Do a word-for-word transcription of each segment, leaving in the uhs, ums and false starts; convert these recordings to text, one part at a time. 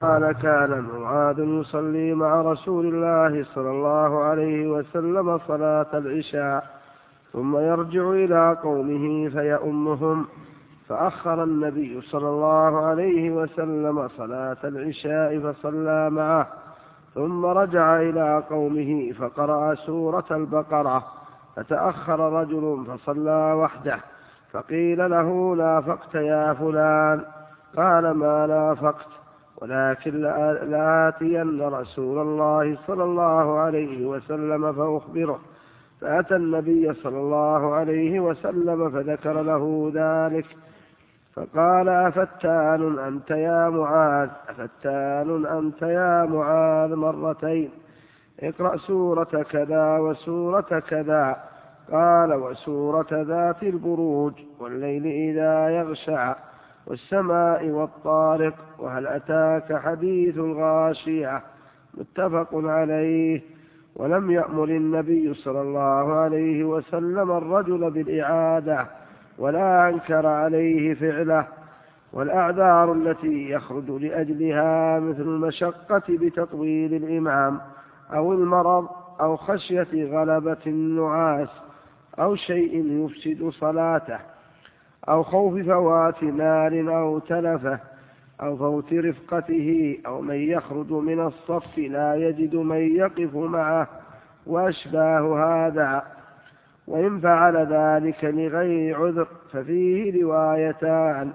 قال كان معاذ يصلي مع رسول الله صلى الله عليه وسلم صلاة العشاء ثم يرجع إلى قومه فيؤمهم، فأخر النبي صلى الله عليه وسلم صلاة العشاء فصلى معه، ثم رجع إلى قومه فقرأ سورة البقرة، فتأخر رجل فصلى وحده، فقيل له: نافقت يا فلان؟ قال: ما نافقت، ولكن لآتين رسول الله صلى الله عليه وسلم فأخبره. فأتى النبي صلى الله عليه وسلم فذكر له ذلك، فقال: أفتان أنت يا معاذ أفتان أنت يا معاذ مرتين، اقرأ سورة كذا وسورة كذا. قال: وسورة ذات البروج، والليل إذا يغشى، والسماء والطارق، وهل أتاك حديث الغاشية. متفق عليه. ولم يأمر النبي صلى الله عليه وسلم الرجل بالإعادة، ولا أنكر عليه فعله. والأعذار التي يخرج لأجلها مثل المشقة بتطويل الإمام، أو المرض، أو خشية غلبة النعاس، أو شيء يفسد صلاته، أو خوف فوات مال أو تلفه، أو فوت رفقته، أو من يخرج من الصف لا يجد من يقف معه، وأشباه هذا. وإن فعل ذلك لغير عذر ففيه روايتان: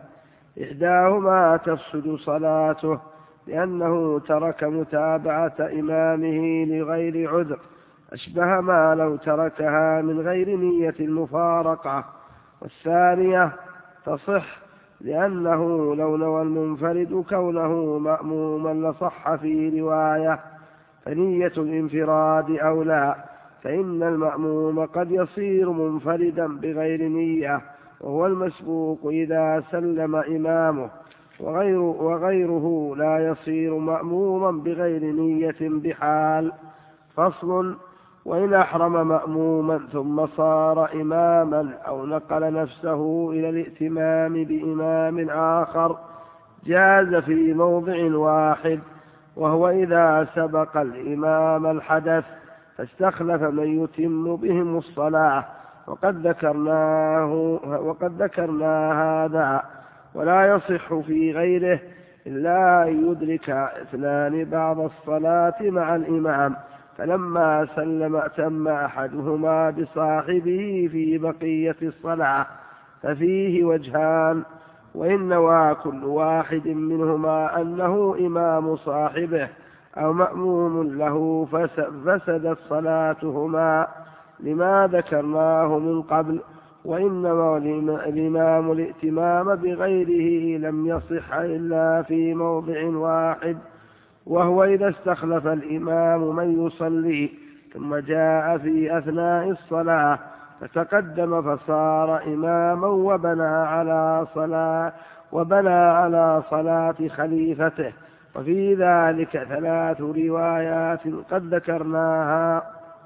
إحداهما تفسد صلاته لأنه ترك متابعة إمامه لغير عذر، أشبه ما لو تركها من غير نية المفارقة. والثانية تصح لأنه لو نوى المنفرد كونه مأموما لصح في رواية، فنية الانفراد أولى، فإن المأموم قد يصير منفردا بغير نية، وهو المسبوق إذا سلم إمامه، وغير وغيره لا يصير مأموما بغير نية بحال. فصل: وإن أحرم مأموما ثم صار إماما أو نقل نفسه إلى الائتمام بإمام آخر جاز في موضع واحد، وهو إذا سبق الإمام الحدث فاستخلف من يتم بهم الصلاة، وقد ذكرناه وقد ذكرنا هذا. ولا يصح في غيره إلا أن يدرك اثنان بعض الصلاة مع الإمام، فلما سلم أتم أحدهما بصاحبه في بقية الصلاة، ففيه وجهان: وإن نوى كل واحد منهما أنه إمام صاحبه أو مأموم له فسدت صلاتهما لما ذكرناه من قبل. وإنما الإمام الائتمام بغيره لم يصح إلا في موضع واحد، وهو إذا استخلف الإمام من يصلي ثم جاء في أثناء الصلاة فتقدم فصار إماما وبنى على صلاة وبنى على صلاة خليفته. وفي ذلك ثلاث روايات قد ذكرناها.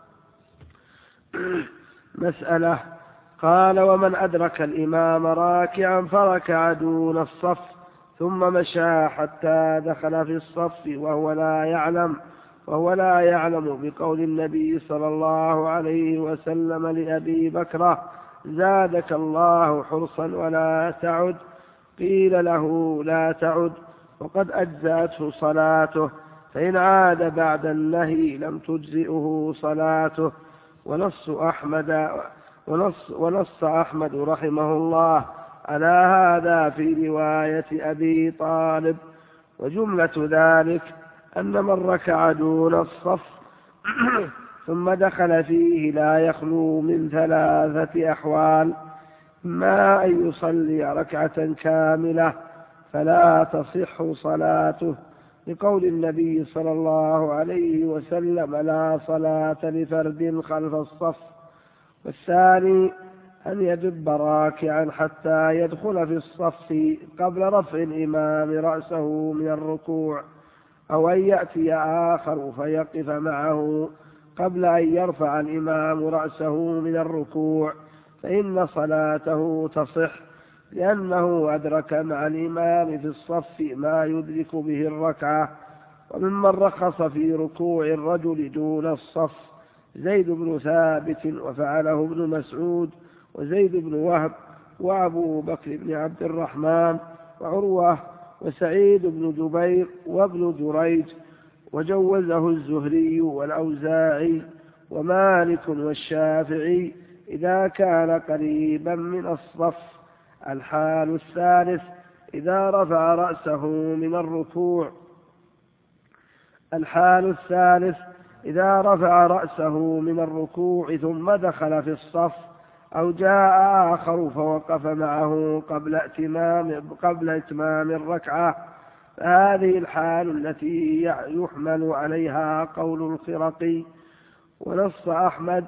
مسألة: قال: ومن أدرك الإمام راكعا فركع دون الصف ثم مشى حتى دخل في الصف وهو لا يعلم وهو لا يعلم بقول النبي صلى الله عليه وسلم لأبي بكر: زادك الله حرصا ولا تعد. قيل له: لا تعد، وقد أجزأته صلاته، فإن عاد بعد النهي لم تجزئه صلاته. ونص أحمد ونص, ونص أحمد رحمه الله على هذا في رواية أبي طالب. وجملة ذلك أن من ركع دون الصف ثم دخل فيه لا يخلو من ثلاثة أحوال: ما أن يصلي ركعة كاملة فلا تصح صلاته، لقول النبي صلى الله عليه وسلم: لا صلاة لفرد خلف الصف. والثاني أن يدب راكعا حتى يدخل في الصف قبل رفع الإمام رأسه من الركوع، أو أن يأتي آخر فيقف معه قبل أن يرفع الإمام رأسه من الركوع، فإن صلاته تصح، لأنه أدرك مع الإمام في الصف ما يدرك به الركعة. وممن رخص في ركوع الرجل دون الصف زيد بن ثابت وفعله ابن مسعود وزيد بن وهب وأبو بكر بن عبد الرحمن وعروة وسعيد بن جبير وابن جريج، وجوزه الزهري والأوزاعي ومالك والشافعي إذا كان قريبا من الصف. الحال الثالث إذا رفع رأسه من الركوع الحال الثالث إذا رفع رأسه من الركوع ثم دخل في الصف أو جاء آخر فوقف معه قبل اتمام, قبل اتمام الركعة، فهذه الحال التي يحمل عليها قول الخرقي. ونص أحمد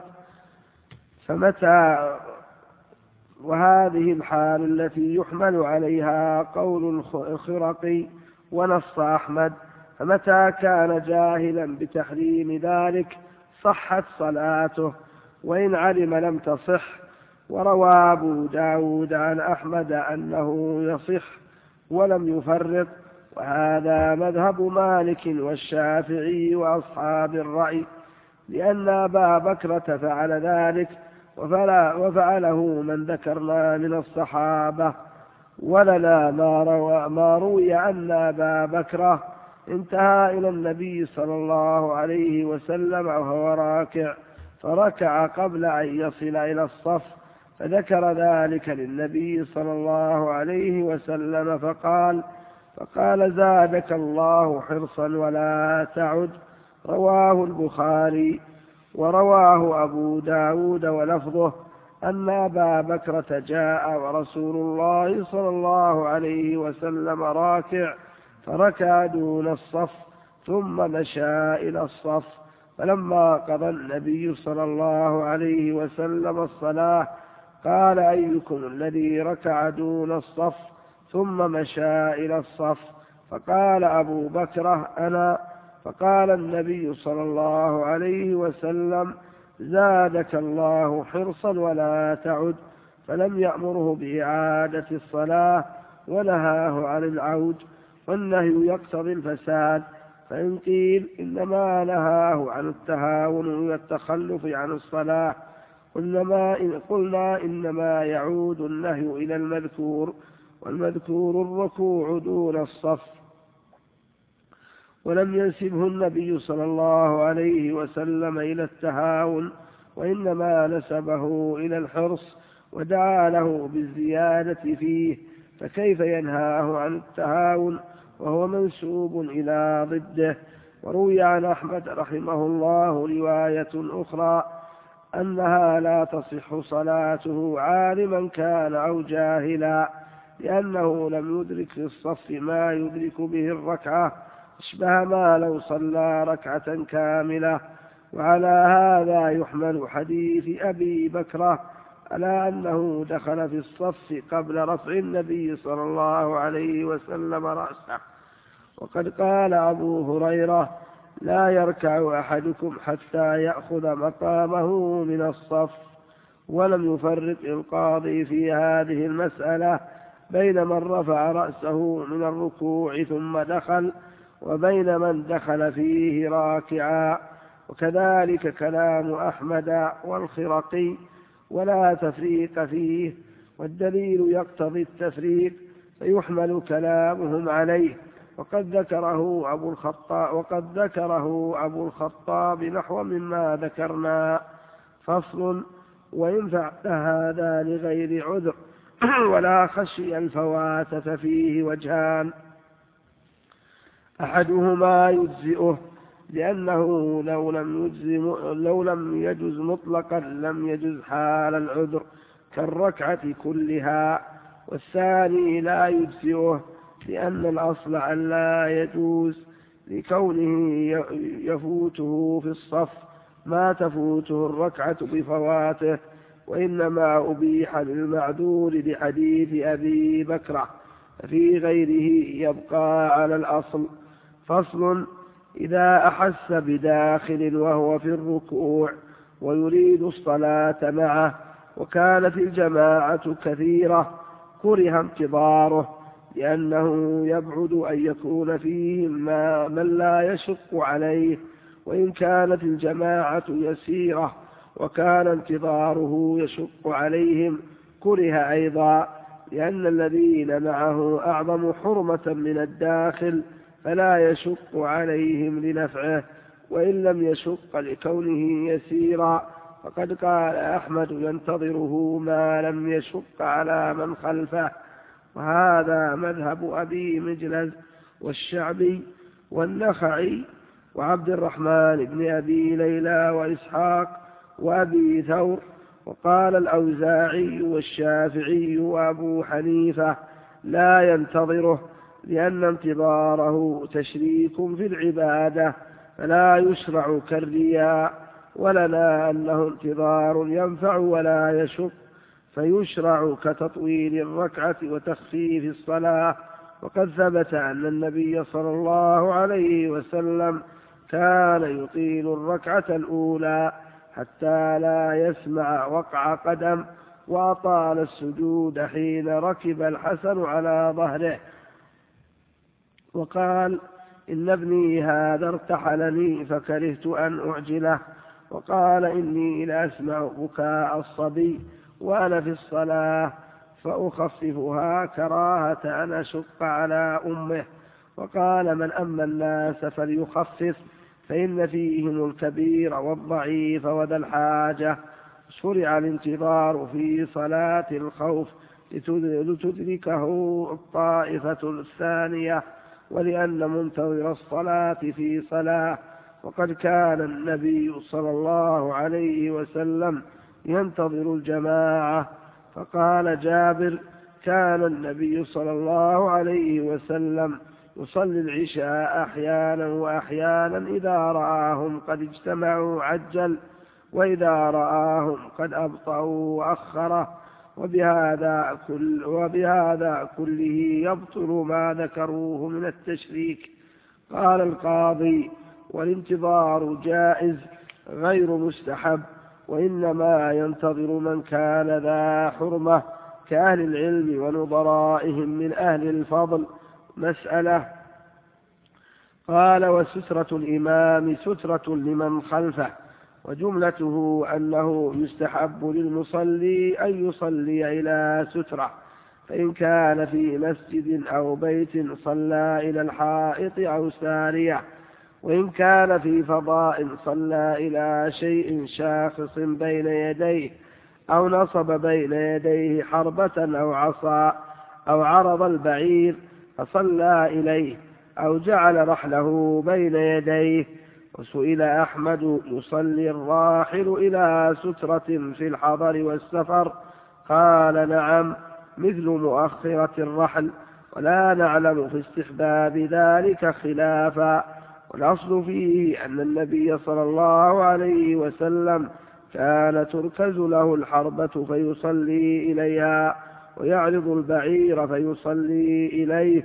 فمتى وهذه الحال التي يحمل عليها قول الخرقي ونص أحمد فمتى كان جاهلا بتحريم ذلك صحت صلاته، وإن علم لم تصح. وروى أبو داود عن أحمد أنه يصح ولم يفرق، وهذا مذهب مالك والشافعي وأصحاب الرأي، لأن أبا بكرة فعل ذلك وفعله من ذكرنا من الصحابة. ولنا ما, روى ما روي أن أبا بكرة انتهى إلى النبي صلى الله عليه وسلم وهو راكع فركع قبل أن يصل إلى الصف، فذكر ذلك للنبي صلى الله عليه وسلم فقال فقال زادك الله حرصا ولا تعد. رواه البخاري. ورواه أبو داود ولفظه أن أبا بكرة جاء ورسول الله صلى الله عليه وسلم راكع فركع دون الصف ثم مشى إلى الصف، فلما قضى النبي صلى الله عليه وسلم الصلاة قال أيكم الذي ركع دون الصف ثم مشى إلى الصف؟ فقال أبو بكرة أنا. فقال النبي صلى الله عليه وسلم زادك الله حرصا ولا تعد، فلم يأمره بإعادة الصلاة ونهاه عن العود، والنهي يقتضي الفساد. فإن قيل إنما نهاه عن التهاون والتخلف عن الصلاة قلنا إنما يعود النهي إلى المذكور، والمذكور الركوع دون الصف، ولم ينسبه النبي صلى الله عليه وسلم إلى التهاون، وإنما نسبه إلى الحرص ودعا له بالزيادة فيه، فكيف ينهاه عن التهاون وهو منسوب إلى ضده؟ وروي عن أحمد رحمه الله رواية أخرى أنها لا تصح صلاته عالما كان أو جاهلا، لأنه لم يدرك في الصف ما يدرك به الركعة، اشبه ما لو صلى ركعة كاملة. وعلى هذا يحمل حديث أبي بكرة على أنه دخل في الصف قبل رفع النبي صلى الله عليه وسلم رأسه. وقد قال أبو هريرة لا يركع أحدكم حتى يأخذ مقامه من الصف. ولم يفرق القاضي في هذه المسألة بين من رفع رأسه من الركوع ثم دخل وبين من دخل فيه راكعا، وكذلك كلام أحمد والخرقي، ولا تفريق فيه، والدليل يقتضي التفريق فيحمل كلامهم عليه. وقد ذكره أبو الخطاب وقد ذكره أبو الخطاب نحو مما ذكرنا. فصل: وإن فعل هذا لغير عذر ولا خشي الفوات ففيه وجهان: أحدهما يجزئه لأنه لو لم يجز لو لم يجز مطلقا لم يجز حال العذر كالركعة كلها، والثاني لا يجزئه لأن الأصل أن لا يجوز لكونه يفوته في الصف ما تفوته الركعة بفواته، وإنما أبيح للمعذور لحديث أبي بكرة، ففي غيره يبقى على الأصل. فصل: إذا أحس بداخل وهو في الركوع ويريد الصلاة معه وكانت الجماعة كثيرة كره انتظاره، لأنه يبعد أن يكون فيهم ما من لا يشق عليه، وإن كانت الجماعة يسيرة وكان انتظاره يشق عليهم كره أيضا، لأن الذين معه أعظم حرمة من الداخل فلا يشق عليهم لنفعه، وإن لم يشق لكونه يسيرا. فقد قال أحمد ينتظره ما لم يشق على من خلفه، وهذا مذهب أبي مجلس والشعبي والنخعي وعبد الرحمن بن أبي ليلى وإسحاق وأبي ثور. وقال الأوزاعي والشافعي وأبو حنيفة لا ينتظره، لأن انتظاره تشريك في العبادة فلا يشرع كالرياء، ولنا أنه انتظار ينفع ولا يشق فيشرع كتطويل الركعة وتخفيف الصلاة. وقد ثبت أن النبي صلى الله عليه وسلم كان يطيل الركعة الأولى حتى لا يسمع وقع قدم، وأطال السجود حين ركب الحسن على ظهره وقال إن ابني هذا ارتحلني فكرهت أن أعجله، وقال إني لأسمع بكاء الصبي وأنا في الصلاة فأخففها كراهة أن أشق على أمه، وقال من أما الناس فليخفف فإن فيهم الكبير والضعيف وذا الحاجة. شرع الانتظار في صلاة الخوف لتدركه الطائفة الثانية، ولأن منتظر الصلاة في صلاة. وقد كان النبي صلى الله عليه وسلم ينتظر الجماعة، فقال جابر كان النبي صلى الله عليه وسلم يصلي العشاء أحيانا وأحيانا، إذا رآهم قد اجتمعوا عجل، وإذا رآهم قد أبطأوا وأخره، وبهذا, كل وبهذا كله يبطل ما ذكروه من التشريك. قال القاضي والانتظار جائز غير مستحب، وإنما ينتظر من كان ذا حرمة كأهل العلم ونظرائهم من أهل الفضل. مسألة. قال وسترة الإمام سترة لمن خلفه، وجملته أنه يستحب للمصلي أن يصلي إلى سترة، فإن كان في مسجد أو بيت صلى إلى الحائط أو سارية، وإن كان في فضاء صلى إلى شيء شاخص بين يديه، أو نصب بين يديه حربة أو عصا، أو عرض البعير فصلى إليه، أو جعل رحله بين يديه. وسئل أحمد يصلي الراحل إلى سترة في الحضر والسفر؟ قال نعم، مثل مؤخرة الرحل، ولا نعلم في استحباب ذلك خلافا. والأصل فيه أن النبي صلى الله عليه وسلم كان تركز له الحربة فيصلي إليها، ويعرض البعير فيصلي إليه.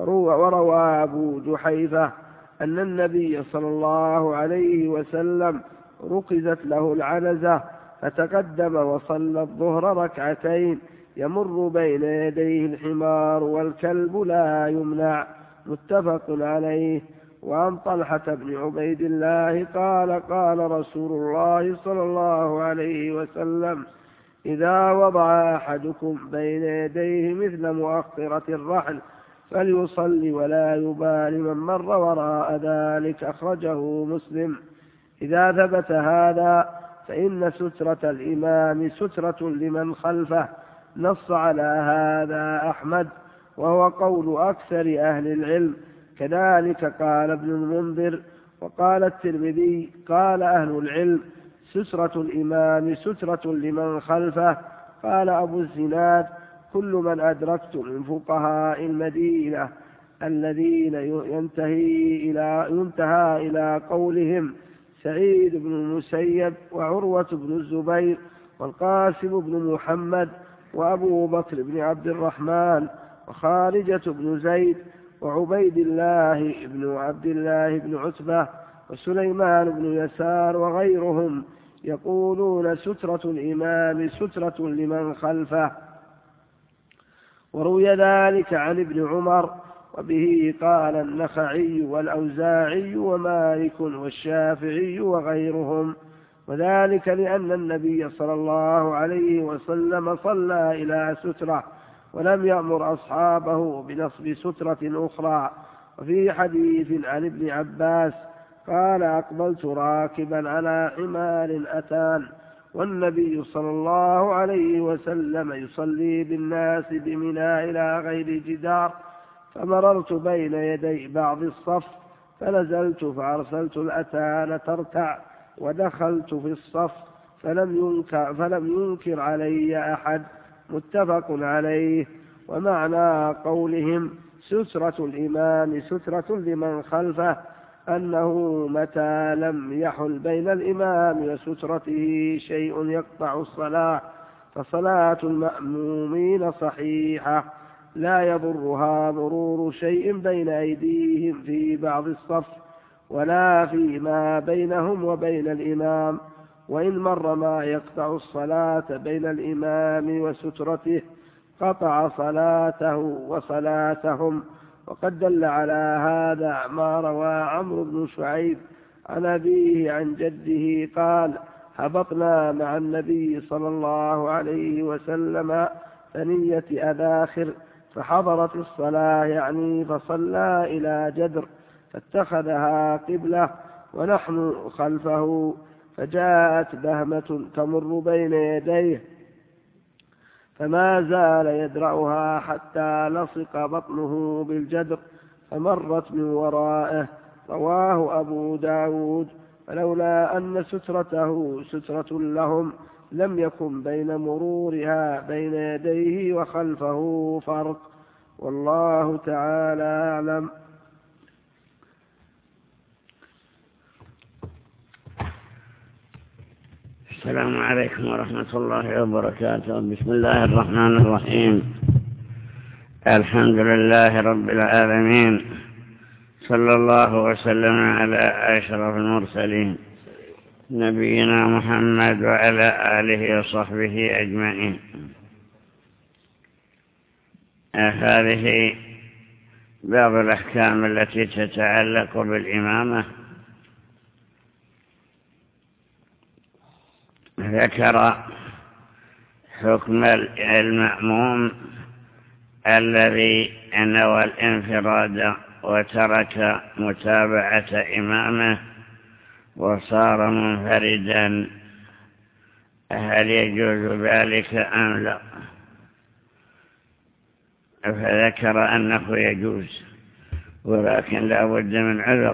وروى أبو جحيفة أن النبي صلى الله عليه وسلم ركزت له العنزة فتقدم وصلى الظهر ركعتين، يمر بين يديه الحمار والكلب لا يمنع. متفق عليه. وعن طلحة بن عبيد الله قال قال رسول الله صلى الله عليه وسلم إذا وضع أحدكم بين يديه مثل مؤخرة الرحل فليصلي ولا يبال من مر وراء ذلك. أخرجه مسلم. إذا ثبت هذا فإن سترة الإمام سترة لمن خلفه، نص على هذا أحمد وهو قول أكثر أهل العلم، كذلك قال ابن المنذر. وقال الترمذي قال أهل العلم سترة الإمام سترة لمن خلفه. قال أبو الزناد كل من أدركت من فقهاء المدينة الذين ينتهي إلى, ينتهى إلى قولهم سعيد بن المسيب وعروة بن الزبير والقاسم بن محمد وأبو بكر بن عبد الرحمن وخارجة بن زيد وعبيد الله بن عبد الله بن عتبة وسليمان بن يسار وغيرهم يقولون سترة الإمام سترة لمن خلفه. وروي ذلك عن ابن عمر، وبه قال النخعي والأوزاعي ومالك والشافعي وغيرهم، وذلك لأن النبي صلى الله عليه وسلم صلى إلى سترة ولم يأمر أصحابه بنصب سترة أخرى. وفي حديث عن ابن عباس قال أقبلت راكبا على حمار أتان والنبي صلى الله عليه وسلم يصلي بالناس بمنى إلى غير جدار، فمررت بين يدي بعض الصف فنزلت فأرسلت الأتان ترتع ودخلت في الصف فلم ينكر, فلم ينكر علي أحد. متفق عليه. ومعنى قولهم سترة الإمام سترة لمن خلفه أنه متى لم يحل بين الإمام وسترته شيء يقطع الصلاة فصلاة المأمومين صحيحة لا يضرها مرور شيء بين أيديهم في بعض الصف ولا فيما بينهم وبين الإمام، وإن مر ما يقطع الصلاة بين الإمام وسترته قطع صلاته وصلاتهم. وقد دل على هذا ما روى عمرو بن شعيب عن أبيه عن جده قال هبطنا مع النبي صلى الله عليه وسلم ثنية أذاخر فحضرت الصلاة يعني فصلى إلى جدر فاتخذها قبلة ونحن خلفه، فجاءت بهمة تمر بين يديه فما زال يدرعها حتى لصق بطنه بالجدر فمرت من ورائه. رواه أبو داود. فلولا أن سترته سترة لهم لم يكن بين مرورها بين يديه وخلفه فرق، والله تعالى أعلم. السلام عليكم ورحمة الله وبركاته. بسم الله الرحمن الرحيم. الحمد لله رب العالمين، صلى الله وسلم على أشرف المرسلين نبينا محمد وعلى آله وصحبه أجمعين. هذه بعض الأحكام التي تتعلق بالإمامة. ذكر حكم المأموم الذي نوى الانفراد وترك متابعة إمامه وصار منفردا، هل يجوز ذلك أم لا؟ فذكر أنه يجوز ولكن لا بد من عذر،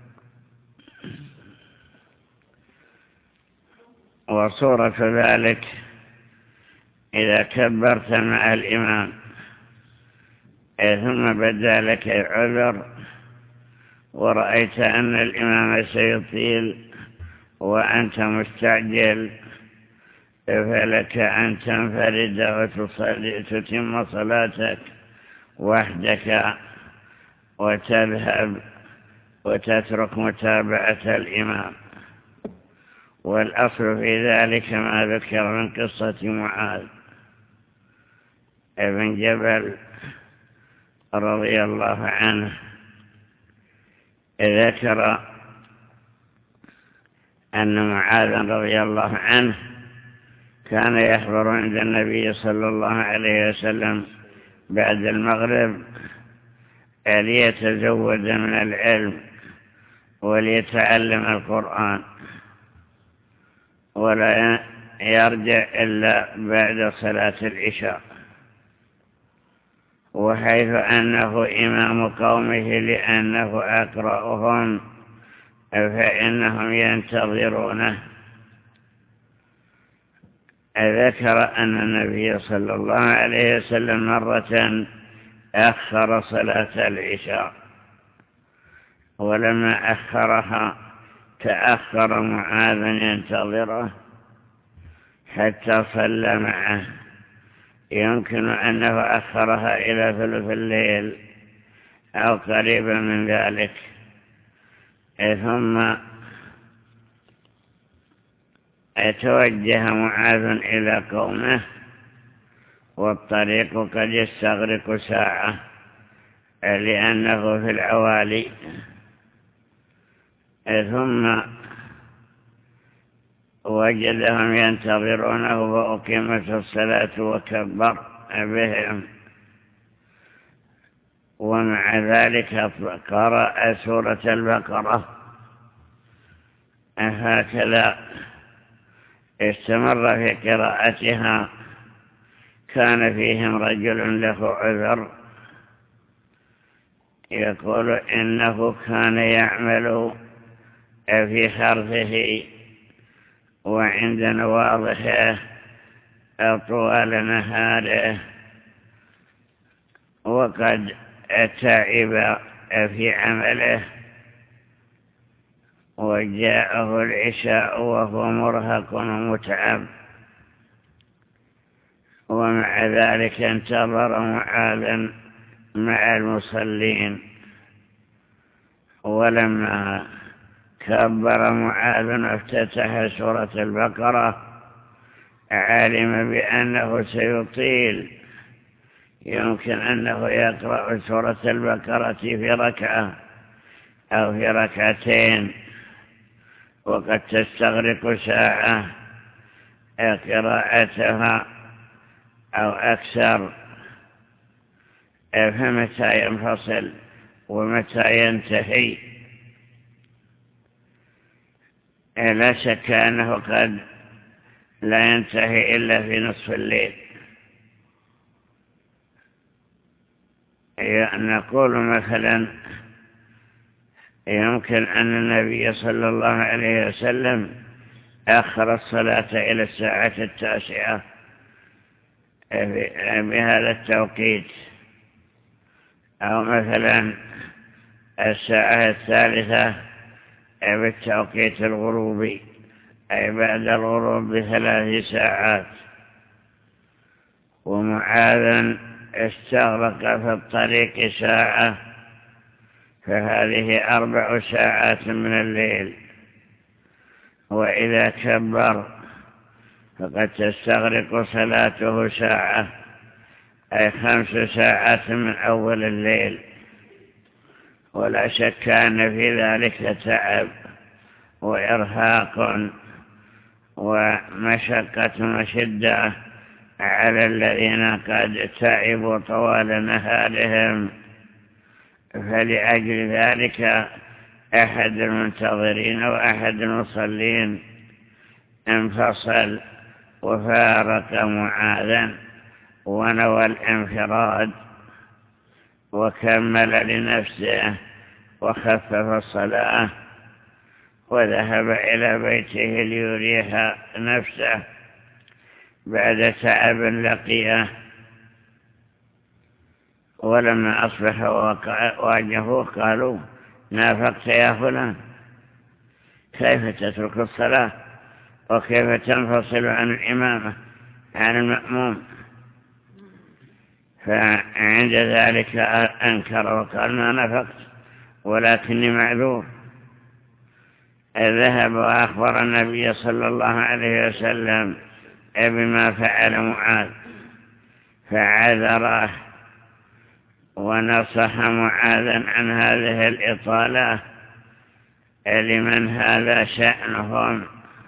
وصورة ذلك إذا كبرت مع الإمام ثم بدا لك عذر ورأيت أن الإمام سيطيل وأنت مستعجل، فلك أن تنفرد وتصلي تتم صلاتك وحدك وتذهب وتترك متابعة الإمام. والأصل في ذلك ما ذكر من قصة معاذ ابن جبل رضي الله عنه. ذكر أن معاذ رضي الله عنه كان يحضر عند النبي صلى الله عليه وسلم بعد المغرب ليتزود من العلم وليتعلم القرآن، ولا يرجع إلا بعد صلاة العشاء، وحيث أنه إمام قومه لأنه أقرأهم فإنهم ينتظرونه. ذكر أن النبي صلى الله عليه وسلم مرة أخر صلاة العشاء، ولما أخرها تأخر معاذ ينتظره حتى صلى معه. يمكن أنه أخرها إلى ثلث الليل أو قريبا من ذلك، ثم توجه معاذ إلى قومه والطريق قد يستغرق ساعة لأنه في العوالي. ثم وجدهم ينتظرونه وأقيمت الصلاة وكبر بهم، ومع ذلك قرأ سورة البقرة. هكذا استمر في قراءتها. كان فيهم رجل له عذر، يقول إنه كان يعمل في حرثه وعند نواضحه طوال نهاره، وقد تعب في عمله، وجاءه العشاء وهو مرهق ومتعب، ومع ذلك انتظر معاذا مع المصلين. ولما كبر معاذ وافتتح سورة البقرة علم بأنه سيطيل، يمكن أنه يقرأ سورة البقرة في ركعة أو في ركعتين، وقد تستغرق ساعة قراءتها أو أكثر. فمتى ينفصل ومتى ينتهي؟ لا شك أنه قد لا ينتهي إلا في نصف الليل. نقول مثلا يمكن أن النبي صلى الله عليه وسلم أخر الصلاة إلى الساعة التاسعة بهذا التوقيت، أو مثلا الساعة الثالثة بالتوقيت الغروبي، أي بعد الغروب بثلاث ساعات. ومعاذا استغرق في الطريق ساعة، فهذه أربع ساعات من الليل. وإذا كبر فقد تستغرق صلاته ساعة، أي خمس ساعات من أول الليل. ولا شك أن في ذلك تعب وإرهاق ومشقة وشدة على الذين قد تعبوا طوال نهارهم. فلأجل ذلك أحد المنتظرين وأحد المصلين انفصل وفارق معاذا ونوى الانفراد، وكمل لنفسه وخفف الصلاة، وذهب إلى بيته ليريح نفسه بعد تعب لقيه. ولما أصبح واجهوه قالوا: نافقت يا فلان، كيف تترك الصلاة وكيف تنفصل عن الإمامة عن المأموم؟ فعند ذلك أنكر وقال: ما نفقت ولكني معذور. ذهب وأخبر النبي صلى الله عليه وسلم بما فعل معاذ، فعذره ونصح معاذا عن هذه الإطالة لمن هذا شأنهم،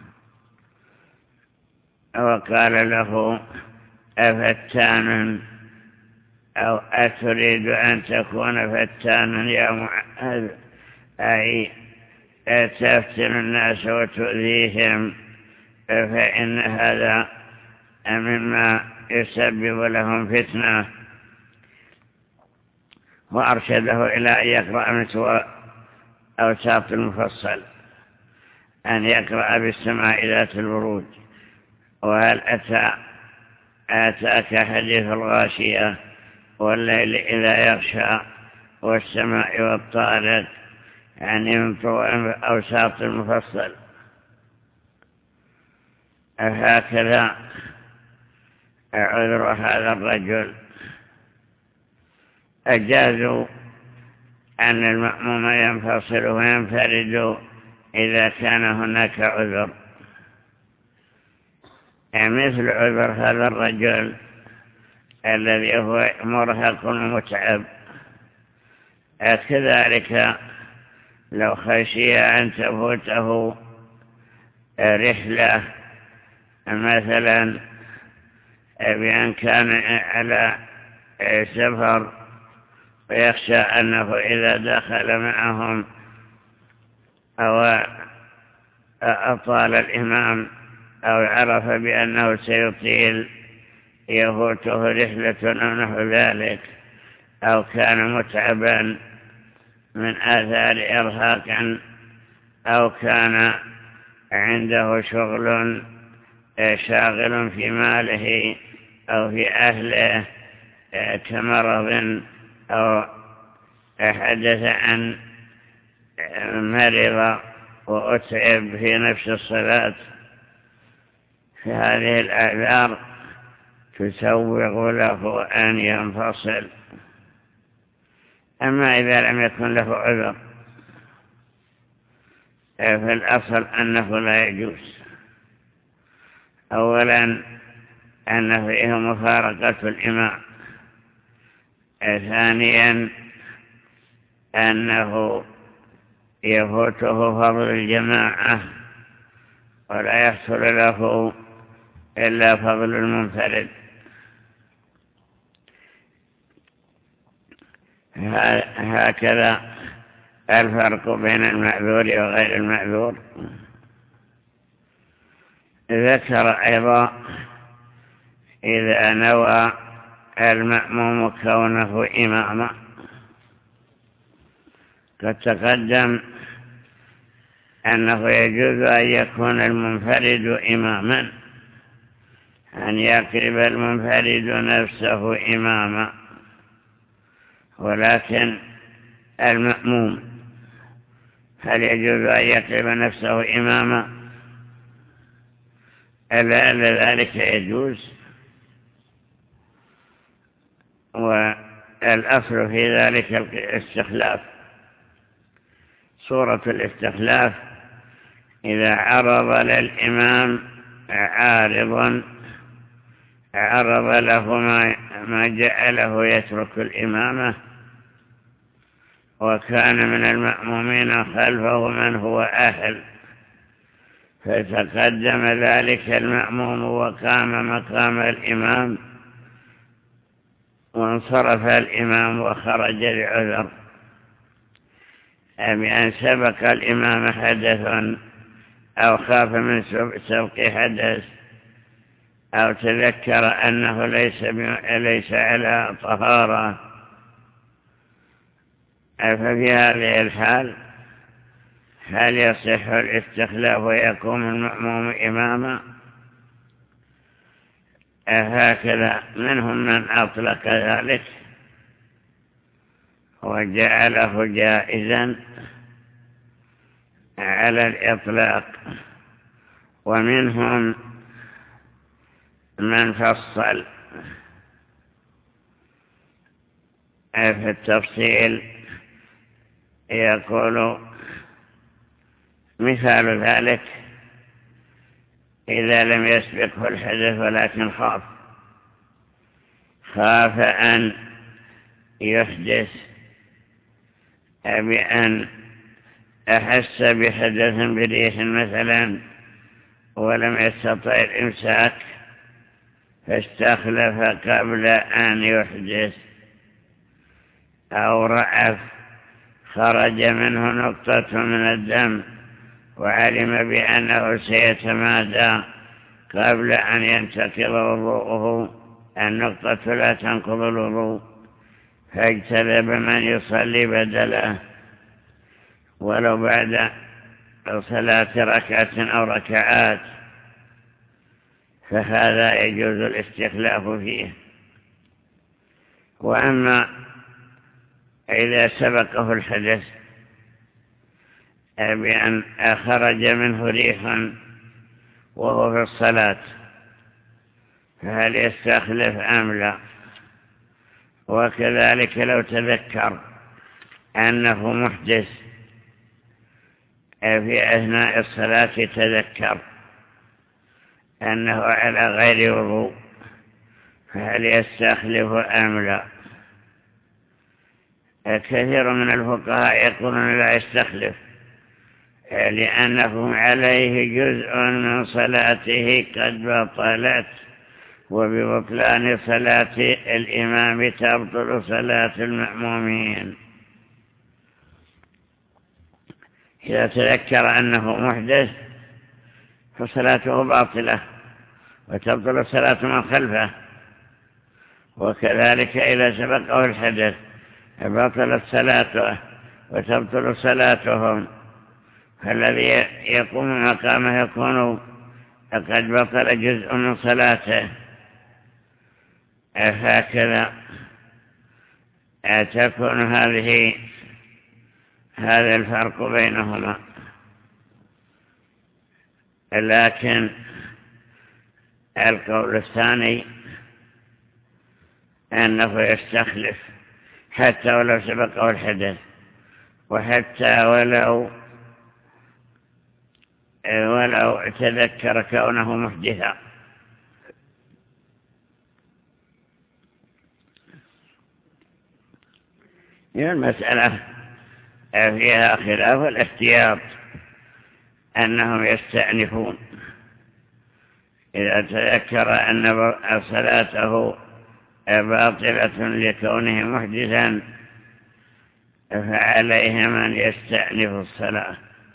وقال له: أفتان أو أتريد أن تكون فتانا يا معاذ؟ أي تفتن الناس وتؤذيهم، فإن هذا مما يسبب لهم فتنة. وأرشده إلى أن يقرأ مثل أوساط المفصل، أن يقرأ بالسماء ذات البروج، وهل أتى آتاك حديث الغاشية، والليل إذا يغشى، والسماء والطارق، يعني من أوساط المفصل. هكذا عذر هذا الرجل. أجازوا أن المأموم ينفصل وينفرد إذا كان هناك عذر، مثل عذر هذا الرجل الذي هو مرهق ومتعب. كذلك لو خشي أن تفوته رحلة مثلا بأن كان على سفر ويخشى أنه إذا دخل معهم أو أطال الإمام أو عرف بأنه سيطيل يفوته رحلة أو نحو ذلك، أو كان متعبا من آثار إرهاق، أو كان عنده شغل شاغل في ماله أو في أهله كمرض، أو حدث عن مرض وأتعب في نفس الصلاة، في هذه الأعذار تسوغ له أن ينفصل. أما إذا لم يكن له عذر فالأصل أنه لا يجوز. أولا أنه فيه مفارقة الإمام، ثانيا أنه يفوته فضل الجماعة ولا يحصل له إلا فضل المنفرد. هكذا الفرق بين المعذور وغير المعذور. ذكر أيضا إذا نوى المأموم كونه إماما، قد تقدم أنه يجوز أن يكون المنفرد إماما، أن يقرب المنفرد نفسه إماما، ولكن المأموم هل يجوز أن يقرب نفسه إماما؟ لعل ذلك يجوز، والأصل في ذلك الاستخلاف. صورة الاستخلاف إذا عرض للإمام عارضا عرض له ما جعله يترك الإمامة، وكان من المأمومين خلفه من هو أهل، فتقدم ذلك المأموم وقام مقام الإمام، وانصرف الإمام وخرج لعذر، بأن سبق الإمام حدث أو خاف من سبق حدث أو تذكر أنه ليس, ليس على طهارة، ففي هذه الحال هل يصح الاستخلاف ويقوم المأموم إماما؟ هكذا منهم من أطلق ذلك وجعله جائزا على الإطلاق، ومنهم من فصل في التفصيل يقول مثال ذلك إذا لم يسبقه الحدث ولكن خاف خاف أن يحدث بأن أحس بحدث بريح مثلا ولم يستطع الإمساك فاستخلف قبل أن يحدث، أو رعف خرج منه نقطة من الدم وعلم بأنه سيتمادى قبل أن ينتقض وضوءه، النقطة لا تنقض الوضوء، فاجتذب من يصلي بدله ولو بعد صلاة ركعة أو ركعات، فهذا يجوز الاستخلاف فيه. وأما إذا سبقه الحدث بأن خرج منه ريح وهو في الصلاة، فهل يستخلف أم لا؟ وكذلك لو تذكر أنه محدث في أثناء الصلاة، تذكر أنه على غير وضوء فهل يستخلف أم لا؟ كثير من الفقهاء يقولون لا يستخلف، لأنه عليه جزء من صلاته قد بطلت، وببطلان صلاة الإمام تبطل صلاة المأمومين. إذا تذكر أنه محدث فصلاته باطلة وتبطل صلاة من خلفه، وكذلك إذا سبقه الحدث بطلت صلاته وتبطل صلاتهم، فالذي يقوم مقامه يكون قد بطل جزء من صلاته. هكذا تكون هذه هذا الفرق بينهما. لكن القول الثاني أنه يستخلف حتى ولو سبقه الحدث، وحتى ولو ولو تذكر كونه محدثا. المسألة فيها خلاف الاحتياط أنهم يستأنفون إذا تذكر أن صلاته باطلة لكونه محدثا، فعليه من يستأنف الصلاة.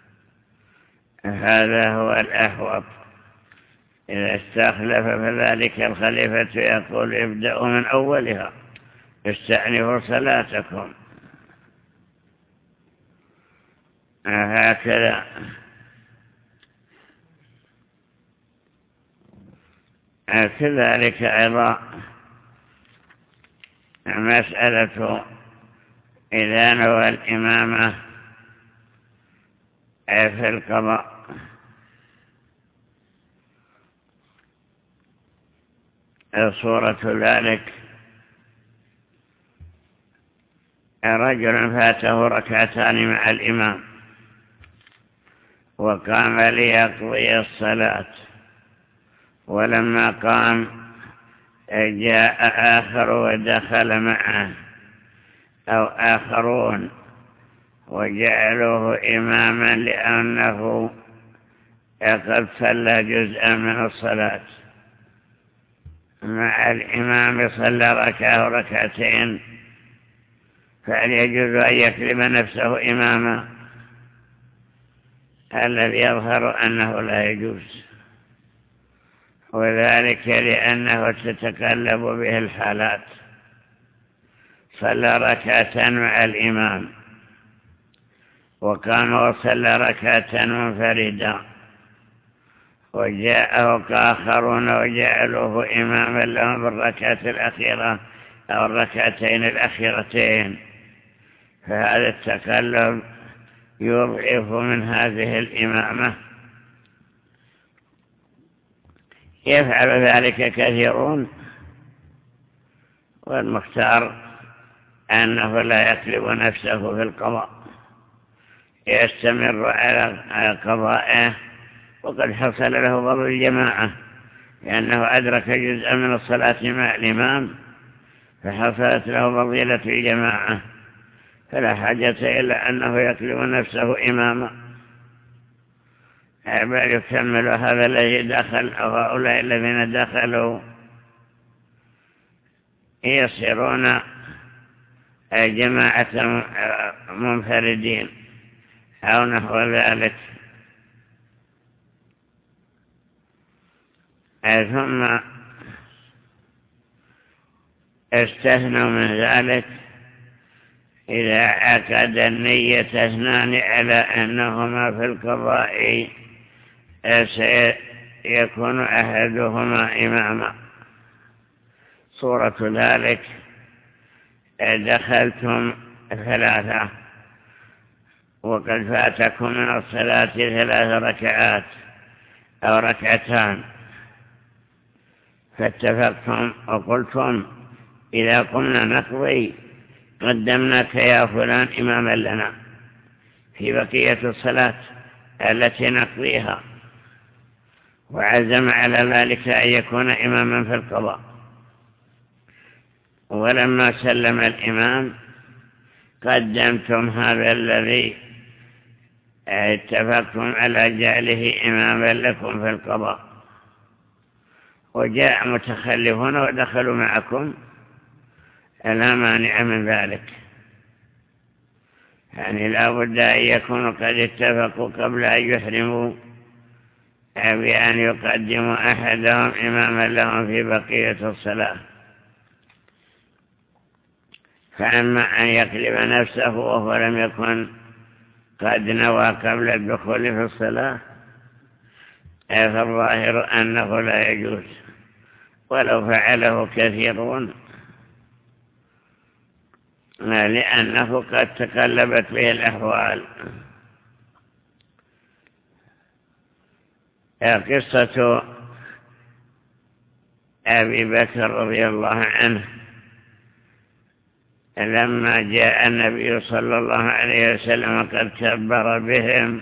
هذا هو الأحوط. إذا استخلف فذلك الخليفة يقول ابدأوا من أولها، استأنفوا صلاتكم. هكذا كذلك أيضا مسألة إذا نوى الإمامة في القضاء. صورة ذلك رجل فاته ركعتان مع الإمام وقام ليقضي الصلاة، ولما قام جاء آخر ودخل معه أو آخرون وجعلوه إماما لأنه قد صلى جزءا من الصلاة مع الإمام، صلى ركعة ركعتين، فهل يجوز أن يكلم نفسه إماما؟ الذي يظهر أنه لا يجوز، وذلك لأنه تتقلب به الحالات. صلى ركعة مع الإمام وقام وصلى ركعة منفردا، وجاءه آخرون وجعلوه إماما لهم بالركعة الأخيرة أو الركعتين الأخيرتين، فهذا التقلب يضعف من هذه الإمامة. يفعل ذلك كثيرون، والمختار أنه لا يقلب نفسه في القضاء، يستمر على قضائه، وقد حصل له فضل الجماعة لأنه أدرك جزءا من الصلاة مع الإمام، فحصلت له فضيلة الجماعة، فلا حاجة إلا أنه يقلب نفسه إماما، بل يكمل هذا الذي دخل أو هؤلاء الذين دخلوا يصيرون جماعة منفردين أو نحو ذلك. ثم استثنوا من ذلك إذا عقد النية اثنان على أنهما في القضاء سيكون أحدهما إماما. صورة ذلك دخلتم ثلاثة وقد فاتكم من الصلاة ثلاث ركعات أو ركعتان، فاتفقتم وقلتم إذا قمنا نقضي قدمناك يا فلان إماما لنا في بقية الصلاة التي نقضيها، وعزم على ذلك أن يكون إماما في القضاء. ولما سلم الإمام قدمتم هذا الذي اتفقتم على جعله إماما لكم في القضاء، وجاء متخلفون ودخلوا معكم، لا مانع من ذلك. يعني لا بد أن يكونوا قد اتفقوا قبل أن يحرموا بأن يقدموا أحدهم إماما لهم في بقية الصلاة. فأما أن يقلب نفسه وهو لم يكن قد نوى قبل الدخول في الصلاة فالظاهر أنه لا يجوز، ولو فعله كثيرون، لأنه قد تقلبت به الأحوال. قصة أبي بكر رضي الله عنه لما جاء النبي صلى الله عليه وسلم قد كبر بهم،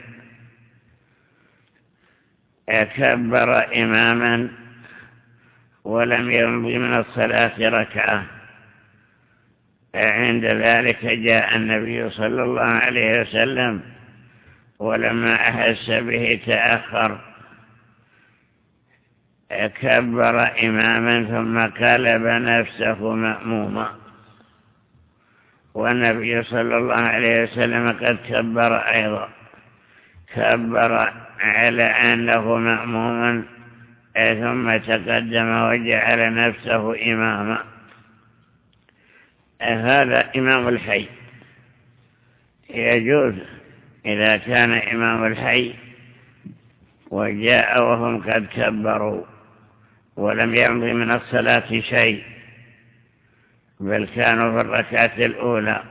كبر إماما ولم يمضي من الصلاة ركعة. عند ذلك جاء النبي صلى الله عليه وسلم ولما أحس به تأخر، كبر إماما ثم قلب نفسه مأموما، والنبي صلى الله عليه وسلم قد كبر أيضا، كبر على أنه مأموما ثم تقدم وجعل نفسه إماما. هذا إمام الحي يجوز إذا كان إمام الحي وجاء وهم قد كبروا ولم يمضي من الصلاة شيء، بل كانوا في الركعة الأولى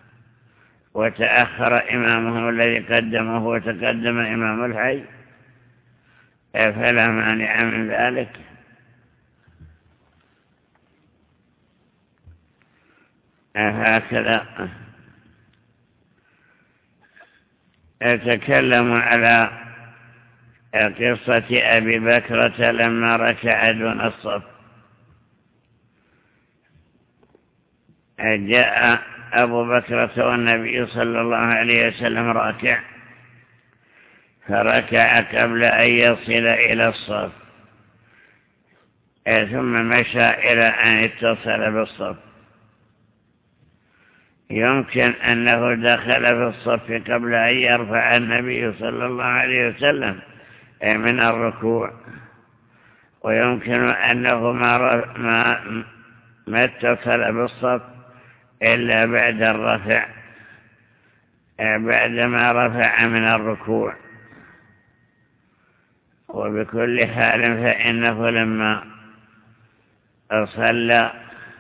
وتأخر إمامهم الذي قدمه وتقدم إمام الحي، فلا مانع من ذلك. هكذا أتكلم على قصة أبي بكرة لما ركع دون الصف. جاء أبو بكرة والنبي صلى الله عليه وسلم راكع، فركع قبل أن يصل إلى الصف، ثم مشى إلى أن اتصل بالصف. يمكن أنه دخل في الصف قبل أن يرفع النبي صلى الله عليه وسلم من الركوع، ويمكن أنه ما, ما, ما اتصل بالصف إلا بعد الرفع، بعدما رفع من الركوع. وبكل حال فإنه لما صلى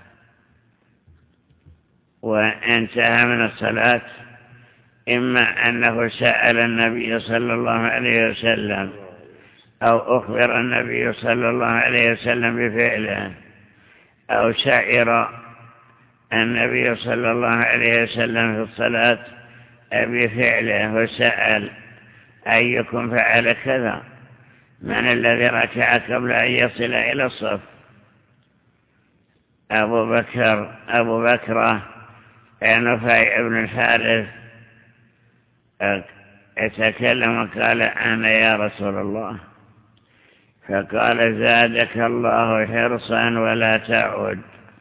وانتهى من الصلاة، إما أنه سأل النبي صلى الله عليه وسلم أو أخبر النبي صلى الله عليه وسلم بفعله، أو شعر النبي صلى الله عليه وسلم في الصلاة بفعله وسأل أيكم فعل كذا، من الذي ركع قبل أن يصل إلى الصف؟ أبو بكر أبو بكرة نفيع بن الحارث يتكلم وقال أنا يا رسول الله، فقال زادك الله حرصا ولا تعود.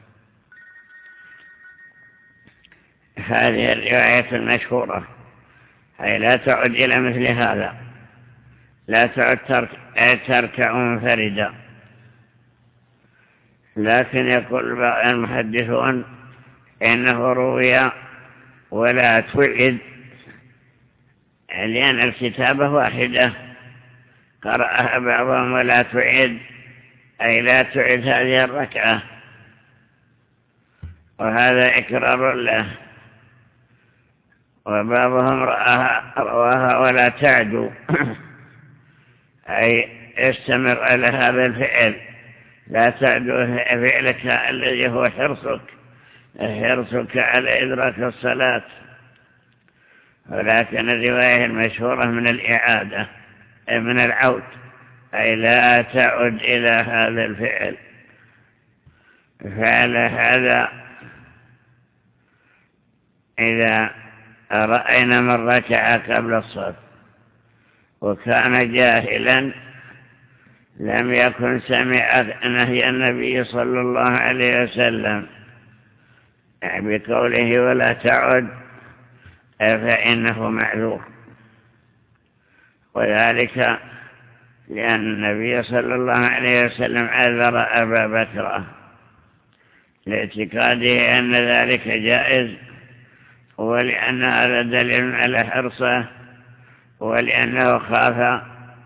هذه الرواية المشهورة، أي لا تعد إلى مثل هذا، لا تعد تركع منفردا. لكن يقول بعض المحدثون إنه روي ولا تعد، لأن الكتابة واحدة، قرأها بعضهم ولا تعد، أي لا تعد هذه الركعة، وهذا إكرار له. وبعضهم رآها رواها ولا تعدوا، أي استمر على هذا الفعل، لا تعدوا فعلك الذي هو حرصك حرصك على إدراك الصلاة. ولكن الرواية المشهورة من الإعادة من العود، أي لا تعد إلى هذا الفعل. فعلى هذا إذا رأينا من ركع قبل الصف وكان جاهلا لم يكن سمع نهي النبي صلى الله عليه وسلم بقوله ولا تعد فإنه معذور، وذلك لأن النبي صلى الله عليه وسلم عذر أبا بكر لاعتقاده أن ذلك جائز، ولأن هذا دليل على حرصه، ولأنه خاف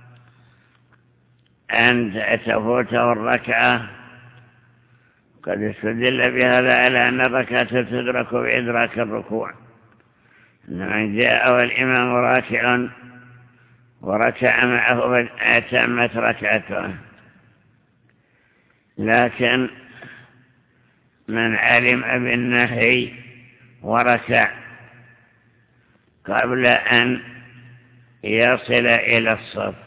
أن تفوته الركعة. قد استدل بهذا على أن الركعة تدرك بإدراك الركوع، من جاء والإمام راكع وركع معه أتمت ركعته. لكن من علم بالنهي وركع قبل أن يصل إلى الصف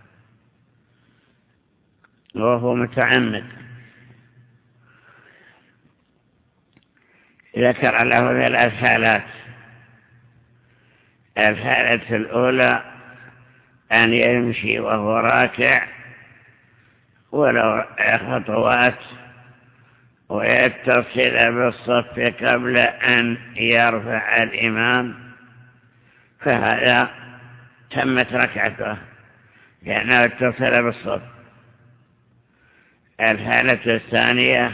وهو متعمد ذكر له ثلاث حالات. الحالة الأولى أن يمشي وهو راكع ولو خطوات ويتصل بالصف قبل أن يرفع الإمام، فهذا تمت ركعته لأنه اتصل بالصف. الحالة الثانية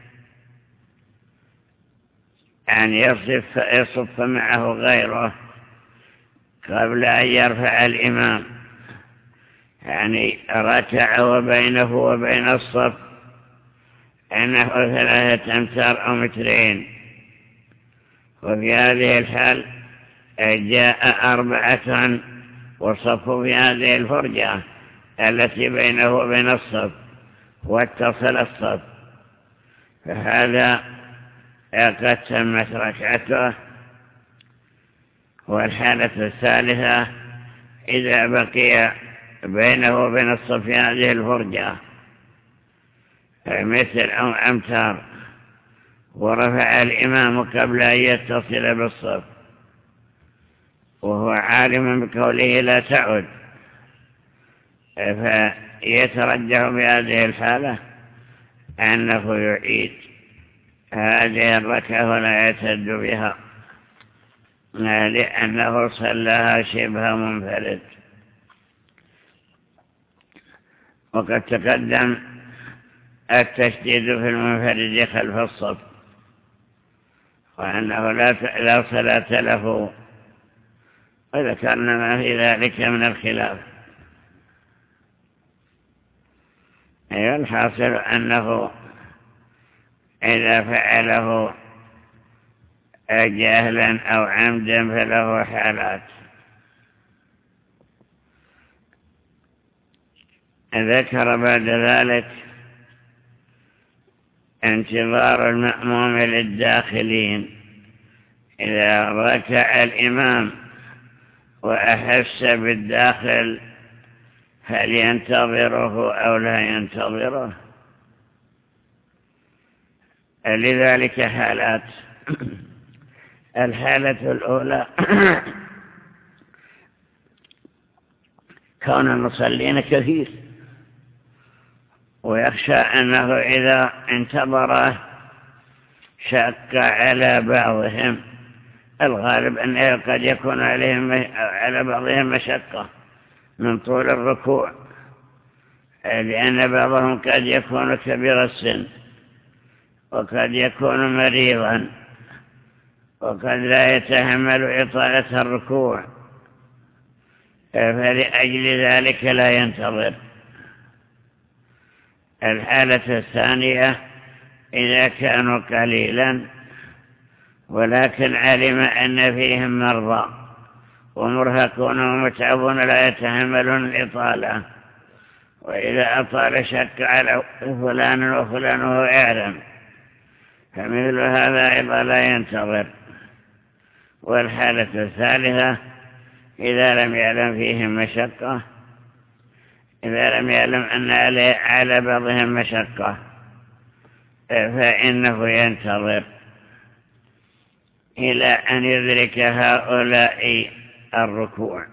أن يصف, يصف معه غيره قبل أن يرفع الإمام، يعني ركع وبينه وبين الصف أنه ثلاثة أمتار أو مترين، وفي هذه الحال جاء أربعة وصفوا في هذه الفرجة التي بينه وبين الصف واتصل الصف، فهذا قد تمت ركعته. والحالة الثالثة إذا بقي بينه وبين الصف هذه الفرجة مثل أو أمتار ورفع الإمام قبل أن يتصل بالصف وهو عالم بقوله لا تعد، فيترجح بهذه الحالة أنه يعيد هذه الركعة ولا يعتد بها لأنه صلىها شبه منفرد. وقد تقدم التشديد في المنفرد خلف الصف، وأنه لا صلاة له، وذكرنا ما في ذلك من الخلاف. أيها الحاصل أنه إذا فعله جهلا أو عمدا فله حالات. ذكر بعد ذلك انتظار المأموم للداخلين إذا ركع الإمام وأحس بالداخل هل ينتظره أو لا ينتظره. لذلك حالات. الحالة الأولى كون المصلين كثير ويخشى أنه إذا انتظره شق على بعضهم، الغالب أنه قد يكون عليهم على بعضهم مشقة من طول الركوع، لأن بعضهم قد يكون كبير السن وقد يكون مريضا وقد لا يتحمل إطالة الركوع، فلأجل ذلك لا ينتظر. الحالة الثانية إذا كانوا قليلا ولكن علم أن فيهم مرضى ومرهقون ومتعبون لا يتحملون الإطالة، وإذا أطال شك على فلان وفلان وهو يعلم، فمثل هذا أيضا لا ينتظر. والحالة الثالثة إذا لم يعلم فيهم مشقة، إذا لم يعلم أن على بعضهم مشقة فإنه ينتظر. إلى أن يدرك هؤلاء الركوع.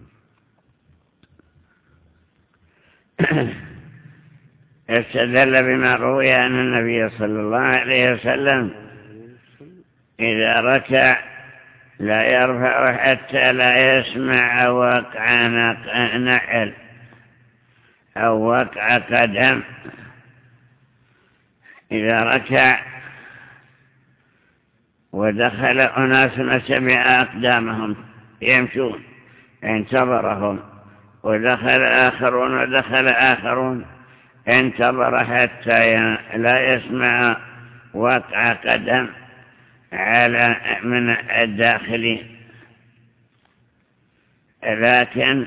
استدل بما روي أن النبي صلى الله عليه وسلم إذا ركع لا يرفع حتى لا يسمع وقع نعل أو وقع قدم. إذا ركع ودخل أناس سمع أقدامهم يمشون انتظرهم، ودخل آخرون ودخل آخرون انتظر حتى لا يسمع وقع قدم على من الداخلين. لكن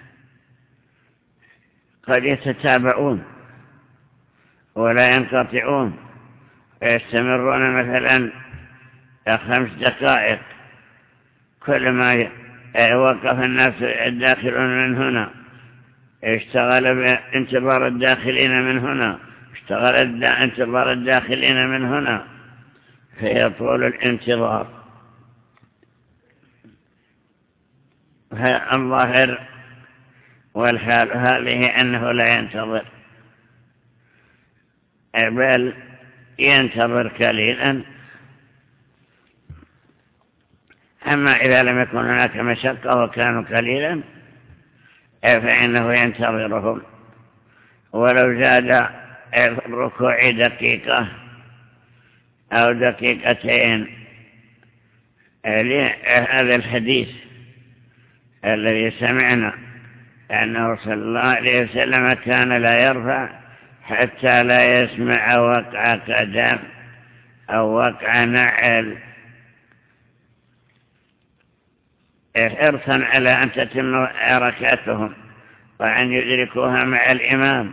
قد يتتابعون ولا ينقطعون ويستمرون مثلا خمس دقائق، كل ما وقف الناس الداخلون من هنا اشتغل بانتظار الداخلين من هنا، اشتغل انتظار الداخلين من هنا، فيطول الانتظار. الظاهر والحال هذه أنه لا ينتظر، بل ينتظر قليلا. أما إذا لم يكن هناك مشقة وكانوا قليلا فإنه ينتظرهم، ولو زاد الركوع دقيقة أو دقيقتين. هذا الحديث الذي سمعنا أنه صلى الله عليه وسلم كان لا يرفع حتى لا يسمع وقع قدم أو وقع نعل، حرصا على أن تتم ركعتهم وأن يدركوها مع الإمام.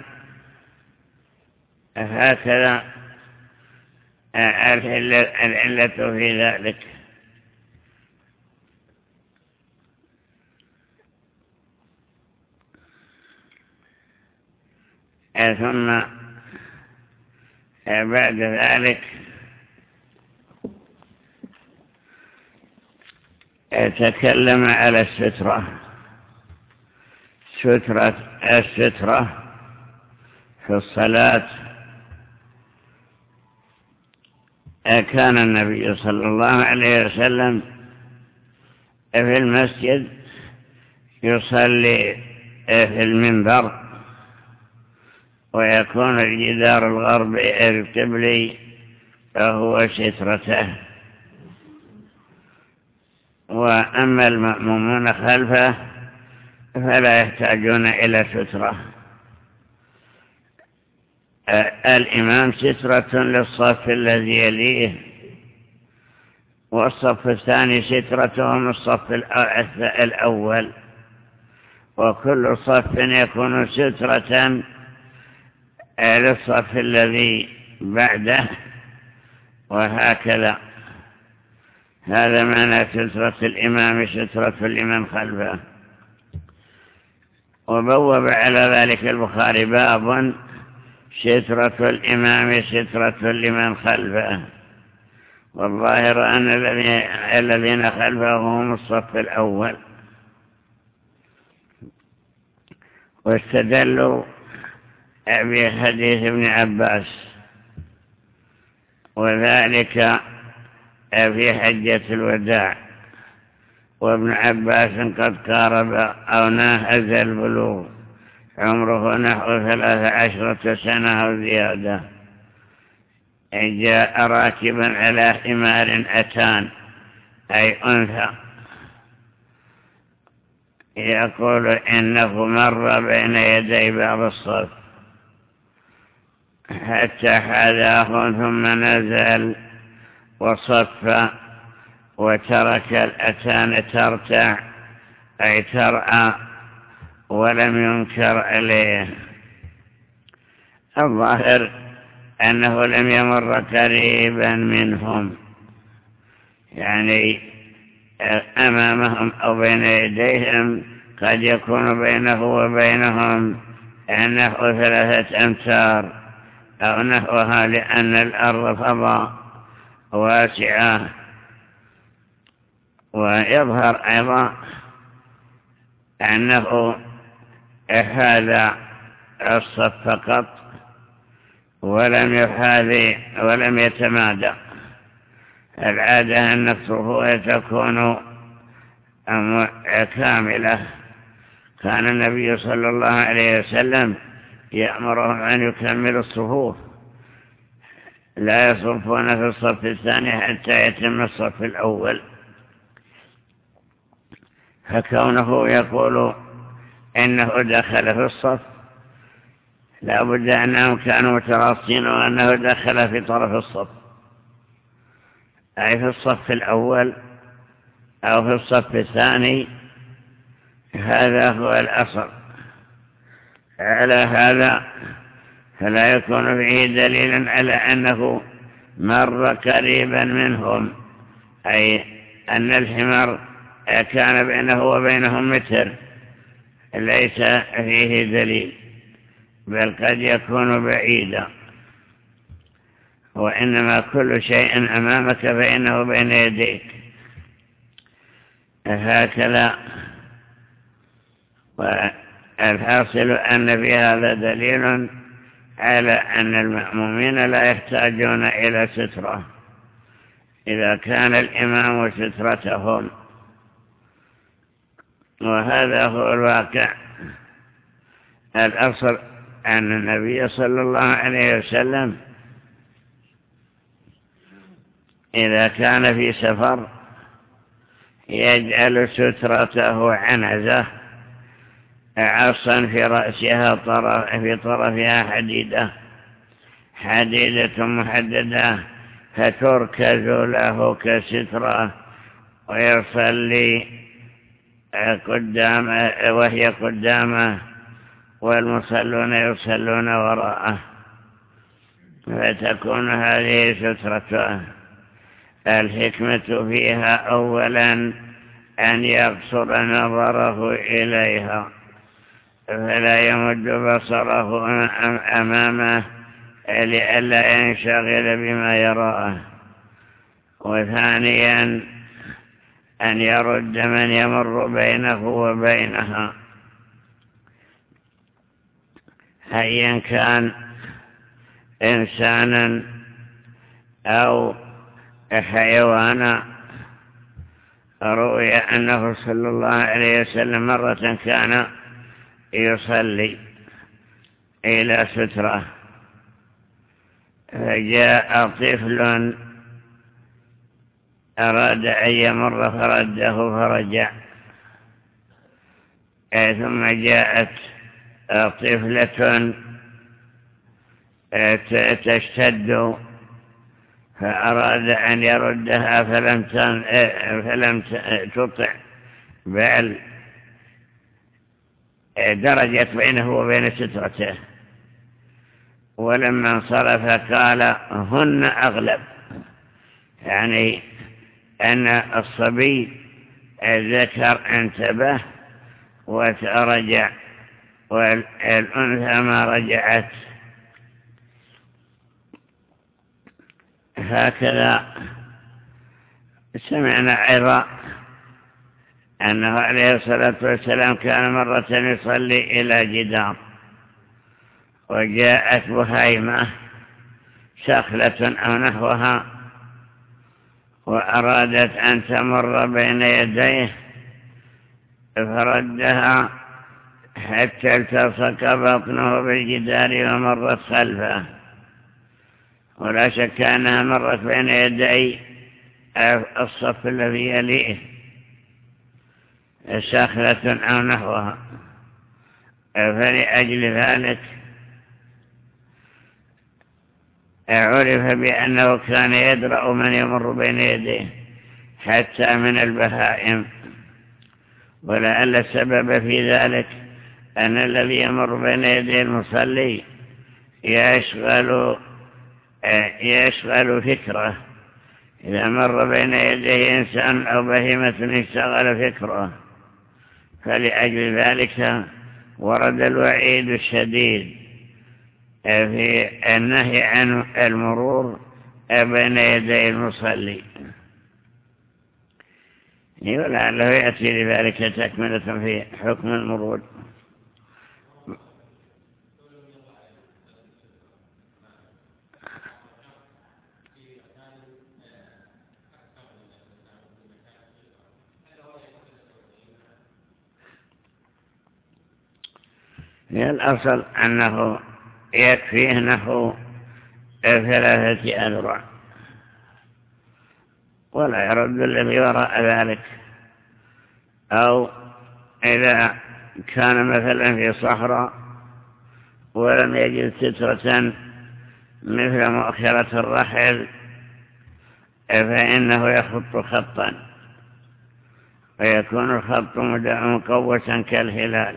هكذا العلة في ذلك. ثم بعد ذلك تكلم على السترة. سترة السترة في الصلاة. كان النبي صلى الله عليه وسلم في المسجد يصلي في المنبر، ويكون الجدار الغربي القبلي فهو سترته، وأما المأمومون خلفه فلا يحتاجون إلى سترة. الإمام سترة للصف الذي يليه، والصف الثاني سترتهم الصف الأول، وكل صف يكون سترة للصف الذي بعده، وهكذا. هذا معنى سترة الإمام سترة لمن خلفه. وبوب على ذلك البخاري باب سترة الإمام سترة لمن خلفه، والظاهر أن الذين خلفه هم الصف الأول. واستدلوا بحديث ابن عباس، وذلك في حجة الوداع، وابن عباس قد قارب أو ناهز البلوغ، عمره نحو ثلاث عشرة سنة أو زيادة. جاء راكبا على حمار أتان أي أنثى، يقول إنه مر بين يدي بعض الصف حتى حذاه، ثم نزل وصف وترك الأتان ترتع أي ترعى، ولم ينكر عليه. الظاهر أنه لم يمر قريبا منهم، يعني أمامهم أو بين يديهم، قد يكون بينه وبينهم نحو ثلاثة أمتار أو نحوها، لأن الأرض فضاء واسعة، ويظهر أيضا أنه هذا الصف فقط ولم يحاذي ولم يتمادى. العادة أن الصفوف تكون كاملة. كان النبي صلى الله عليه وسلم يأمرهم أن يكملوا الصفوف، لا يصفون في الصف الثاني حتى يتم الصف الأول. فكونه يقول إنه دخل في الصف لا بد أنهم كانوا متراصين وأنه دخل في طرف الصف، أي في الصف الأول أو في الصف الثاني. هذا هو الأصل. على هذا فلا يكون فيه دليل على أنه مر قريبا منهم، أي أن الحمار كان بينه وبينهم متر، ليس فيه دليل، بل قد يكون بعيدا. وإنما كل شيء أمامك فإنه بين يديك، هكذا. والحاصل أن في هذا دليل على أن المأمومين لا يحتاجون إلى سترة إذا كان الإمام سترتهم، وهذا هو الواقع. الأصل أن النبي صلى الله عليه وسلم إذا كان في سفر يجعل سترته عنزة عصا في رأسها طرف في طرفها حديدة حديدة محددة فتركز له كسترة، ويصلي قدامه وهي قدامه والمصلون يصلون وراءه، فتكون هذه سترته. الحكمة فيها أولا أن يقصر نظره إليها فلا يمد بصره أمامه لئلا ينشغل بما يراه، وثانيا أن يرد من يمر بينه وبينها أيا كان إنسانا أو حيوانا. روي أنه صلى الله عليه وسلم مرة كان يصلي إلى سترة، فجاء طفل أراد أن يمر فرده فرجع، ثم جاءت طفلة تشتد فأراد أن يردها فلم فلم تطع، بل درجت بينه وبين سترته. ولما انصرف قال هن أغلب، يعني أن الصبي الذكر انتبه وترجع والأنثى ما رجعت. هكذا سمعنا أيضا أنه عليه الصلاة والسلام كان مرة يصلي إلى جدار، وجاءت بهيمة شخلة أو نحوها وأرادت أن تمر بين يديه فردها حتى التصق بطنه بالجدار ومرت خلفه، ولا شك أنها مرت بين يدي الصف الذي يليه شخلة أو نحوها. فلأجل ذلك عرف بأنه كان يدرأ من يمر بين يديه حتى من البهائم، ولعل السبب في ذلك أن الذي يمر بين يدي المصلي يشغل يشغل فكره. إذا مر بين يديه إنسان أو بهيمة اشتغل فكره، فلأجل ذلك ورد الوعيد الشديد في النهي عن المرور بين يدي المصلي. ولعله يأتي لذلك تكملة في حكم المرود. الأصل أنه يكفيه نحو ثلاثة أذرع ولا يرد الذي وراء ذلك. أو إذا كان مثلا في صحراء ولم يجد سترة مثل مؤخرة الرحل فإنه يخط خطا ويكون الخط مقوسا كالهلال.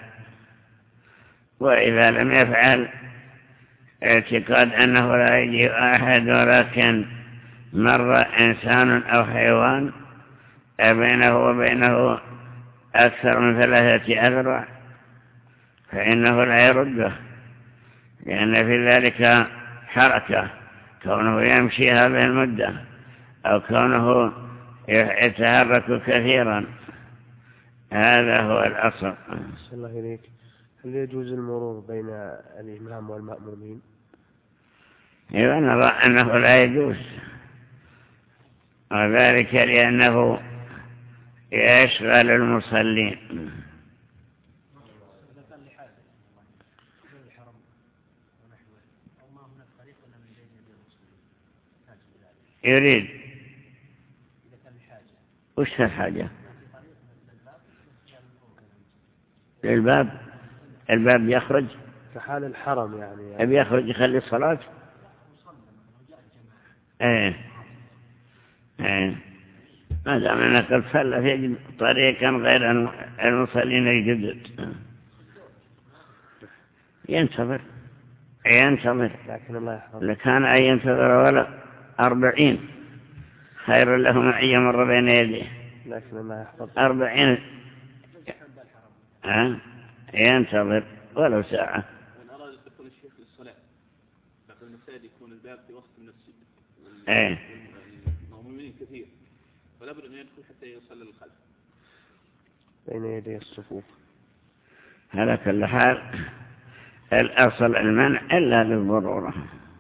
وإذا لم يفعل اعتقاد أنه لا يجي أحد ولكن مر إنسان أو حيوان بينه وبينه أكثر من ثلاثة أذرع فإنه لا يرده، لأن في ذلك حركة، كونه يمشي هذه المدة أو كونه يتحرك كثيرا، هذا هو الأصل. الله إليك. هل يجوز المرور بين الإمام والمأمومين؟ إذا نرى أنه لا يجوز، وذلك لأنه يشغل المصلين. يريد وش الحاجة للباب؟ الباب يخرج في حال الحرم يعني, يعني يخرج يخلي الصلاة. ايه ايه ما دام انك قد صلى في طريقا غير المصلين الجدد ينتظر ينتظر لكن الله يحفظ لكان أن ينتظر ولا أربعين خير له من أن يمر بين يديه. لكن الله يحفظ أربعين ها ينتظر ولو ساعة. من أراد دخول الشيخ للصلاة لكن المساجد يكون الباب في وسط المسجد ايه المؤمنين كثير فلا بد أن يدخل حتى يصلي الخلف بين يدي الصفوف. على كل حال الأصل المنع إلا للضرورة.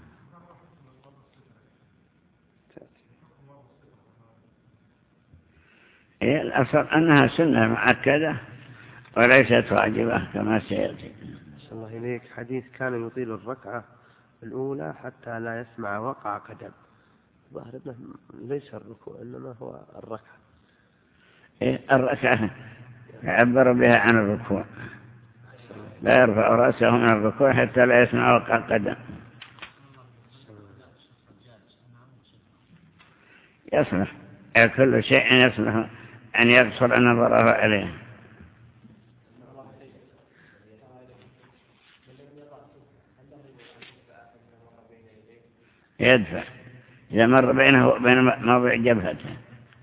هي الأصل أنها سنة مؤكدة وليست واجبة كما سيأتي. صلى الله إليك. حديث كان يطيل الركعة الأولى حتى لا يسمع وقع قدم. ظاهر أنه ليس الركوع إنما هو الركعة. إيه الركعة يعبر بها عن الركوع، لا يرفع رأسه من الركوع حتى لا يسمع وقع قدم. يصلح كل شيء يصلح أن يقصر نظره إليه. يدفع إذا مر بينه وبين موضع جبهته.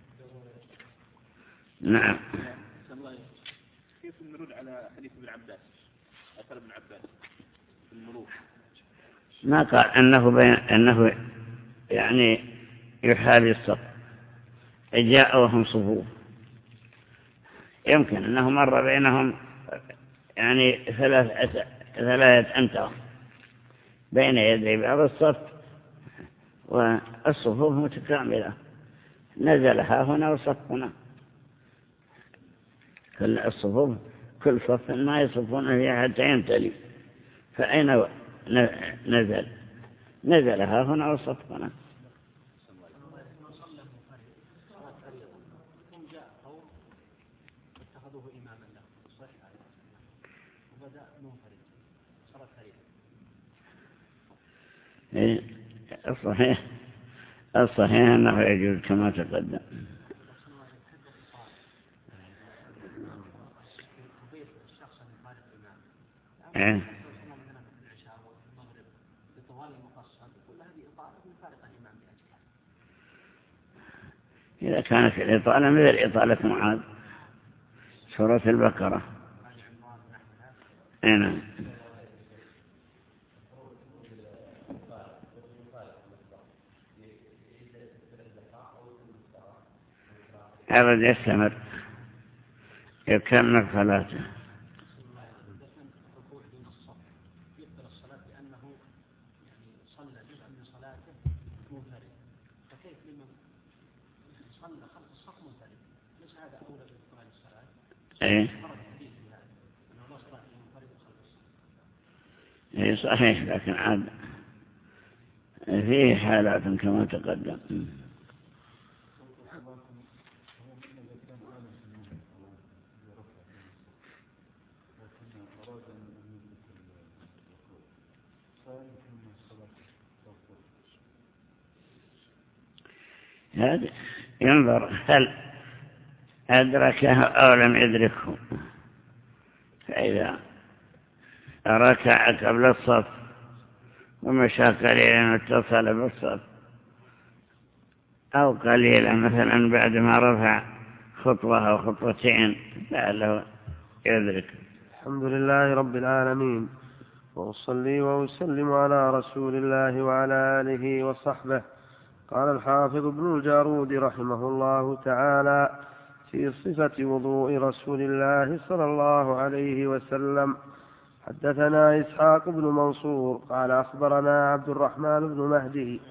نعم. كيف نرد على حديث ابن عباس أثر ابن عباس في المرور؟ ما قال أنه بين أنه يعني يحاذي الصف، جاء وهم صفوف، يمكن أنه مر بينهم يعني ثلاثة ثلاثة أمتار بين يدي بعض الصف والصفوف متكاملة، نزلها هنا وصف هنا، كل الصفوف كل صف ما يصفون فيها حتى يمتلي، فأين نزل نزلها هنا وصف هنا. الصحيح الصحيح أنه يجوز كما تقدم. إيه؟ إذا كانت الإطالة مثل إطالة معاذ سورة البقرة. نعم. هذا يستمر. يكمل صلاته. ايه ايه صحيح، لكن عاد فيه حالات كما تقدم. هذا ينظر هل أدركه أو لم يدركه، فإذا ركع قبل الصف ومشى قليلا اتصل بالصف، أو قليلا مثلا بعد ما رفع خطوة أو خطوتين لعله يدرك. الحمد لله رب العالمين، وأصلي وأسلم على رسول الله وعلى آله وصحبه. قال الحافظ ابن الجارود رحمه الله تعالى في صفة وضوء رسول الله صلى الله عليه وسلم: حدثنا إسحاق بن منصور قال أخبرنا عبد الرحمن بن مهدي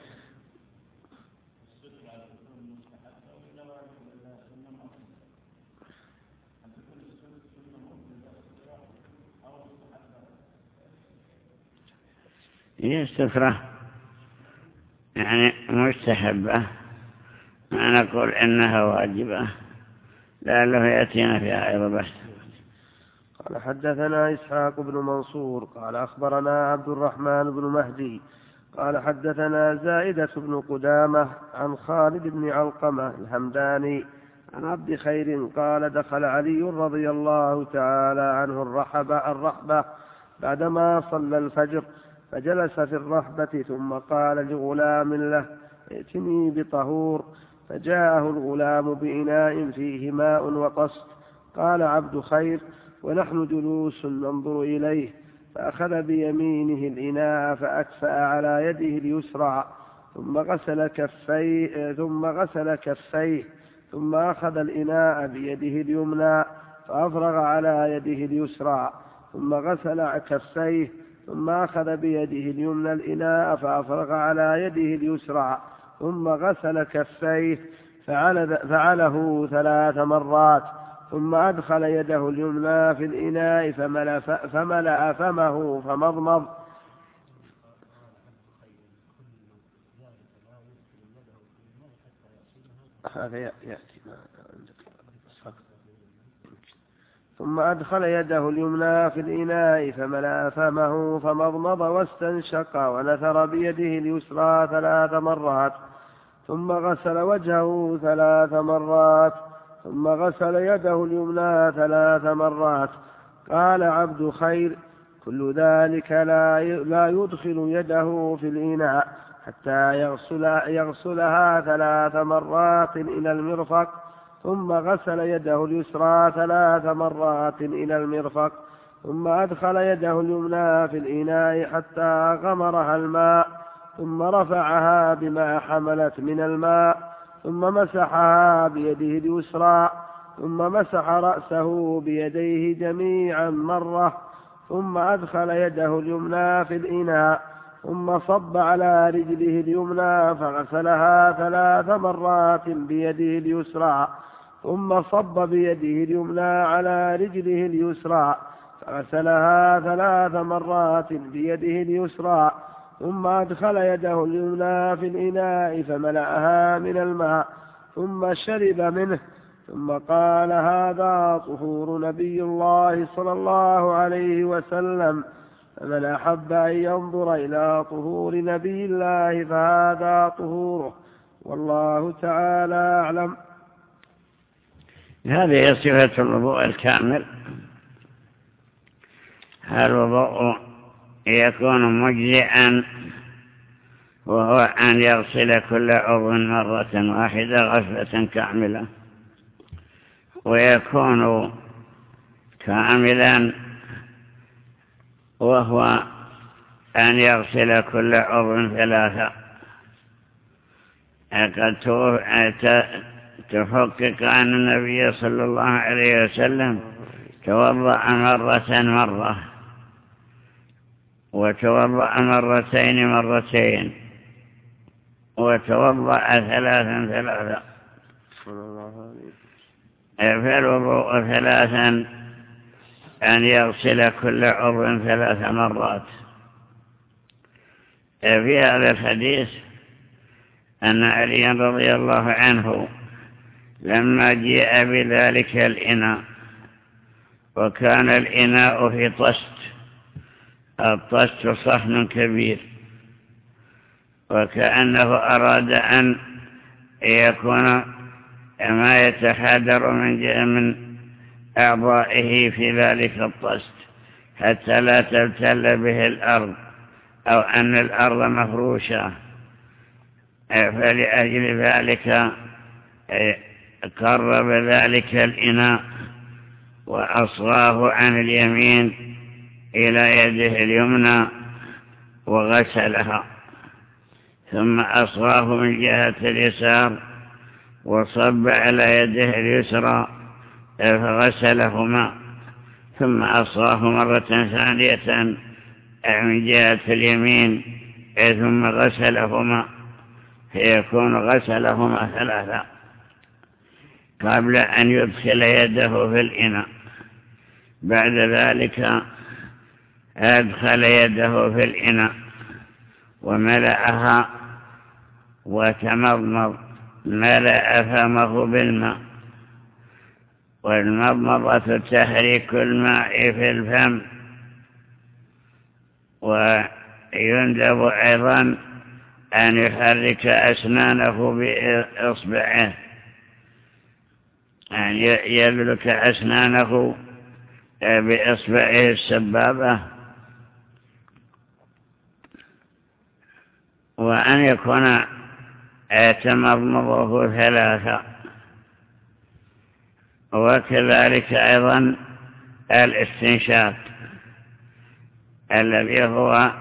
هي السفرة يعني مستحبة، ما نقول إنها واجبة، لعله يأتينا فيها أيضا بحث. قال حدثنا إسحاق بن منصور قال أخبرنا عبد الرحمن بن مهدي قال حدثنا زائدة بن قدامة عن خالد بن علقمة الهمداني عن عبد خير قال: دخل علي رضي الله تعالى عنه الرحبة, الرحبة بعدما صلى الفجر، فجلس في الرحبة ثم قال لغلام له: ائتني بطهور، فجاءه الغلام بإناء فيه ماء وطست. قال عبد خير ونحن جلوس ننظر إليه، فأخذ بيمينه الإناء فأكفأ على يده اليسرى ثم غسل كفيه ثم غسل كفيه ثم أخذ الإناء بيده اليمنى فأفرغ على يده اليسرى ثم غسل كفيه ثم أخذ بيده اليمنى الإناء فأفرغ على يده اليسرى ثم غسل كفيه، فعله ثلاث مرات، ثم أدخل يده اليمنى في الإناء فملأ, فملأ فمه فمضمض. هذا يأتي ثم أدخل يده اليمنى في الإناء فملأ فمه فمضمض واستنشق ونثر بيده اليسرى ثلاث مرات، ثم غسل وجهه ثلاث مرات، ثم غسل يده اليمنى ثلاث مرات. قال عبد خير: كل ذلك لا يدخل يده في الإناء حتى يغسل يغسلها ثلاث مرات إلى المرفق، ثم غسل يده اليسرى ثلاث مرات إلى المرفق، ثم أدخل يده اليمنى في الإناء حتى غمرها الماء، ثم رفعها بما حملت من الماء، ثم مسحها بيده اليسرى، ثم مسح رأسه بيديه جميعا مرة، ثم أدخل يده اليمنى في الإناء، ثم صب على رجله اليمنى فغسلها ثلاث مرات بيده اليسرى، ثم صب بيده اليمنى على رجله اليسرى فغسلها ثلاث مرات بيده اليسرى، ثم أدخل يده اليمنى في الإناء فملأها من الماء ثم شرب منه، ثم قال: هذا طهور نبي الله صلى الله عليه وسلم، فمن أحب أن ينظر إلى طهور نبي الله فهذا طهوره، والله تعالى أعلم. هذه صفة الوضوء الكامل. الوضوء يكون مجزئا، وهو أن يغسل كل عضو مرة واحدة غسلة كاملة، ويكون كاملا وهو أن يغسل كل عضو ثلاثة. قد تحقق أن النبي صلى الله عليه وسلم توضأ مرة مرة وتوضأ مرتين مرتين وتوضأ ثلاثا ثلاثا، فالوضوء ثلاثا أن يغسل كل عضو ثلاث مرات. في هذا الحديث أن علي رضي الله عنه لما جاء بذلك الإناء، وكان الإناء في طست، الطست صحن كبير، وكأنه أراد أن يكون ما يتحادر من من أعضائه في ذلك الطست حتى لا تبتل به الأرض أو أن الأرض مفروشة، فلأجل ذلك قرب ذلك الإناء وأصغاه عن اليمين إلى يده اليمنى وغسلها، ثم أصغاه من جهة اليسار وصب على يده اليسرى فغسلهما، ثم أصغاه مرة ثانية من جهة اليمين ثم غسلهما، فيكون غسلهما ثلاثة قبل أن يدخل يده في الإناء. بعد ذلك أدخل يده في الإناء وملأها وتمضمض، ملأ فمه بالماء، والمضمضة تحريك الماء في الفم، ويندب أيضا أن يحرك أسنانه بإصبعه، أن يدلك أسنانه بإصبعه السبابة، وأن يكون تمضمضه ثلاثة. وكذلك أيضا الاستنشاق الذي هو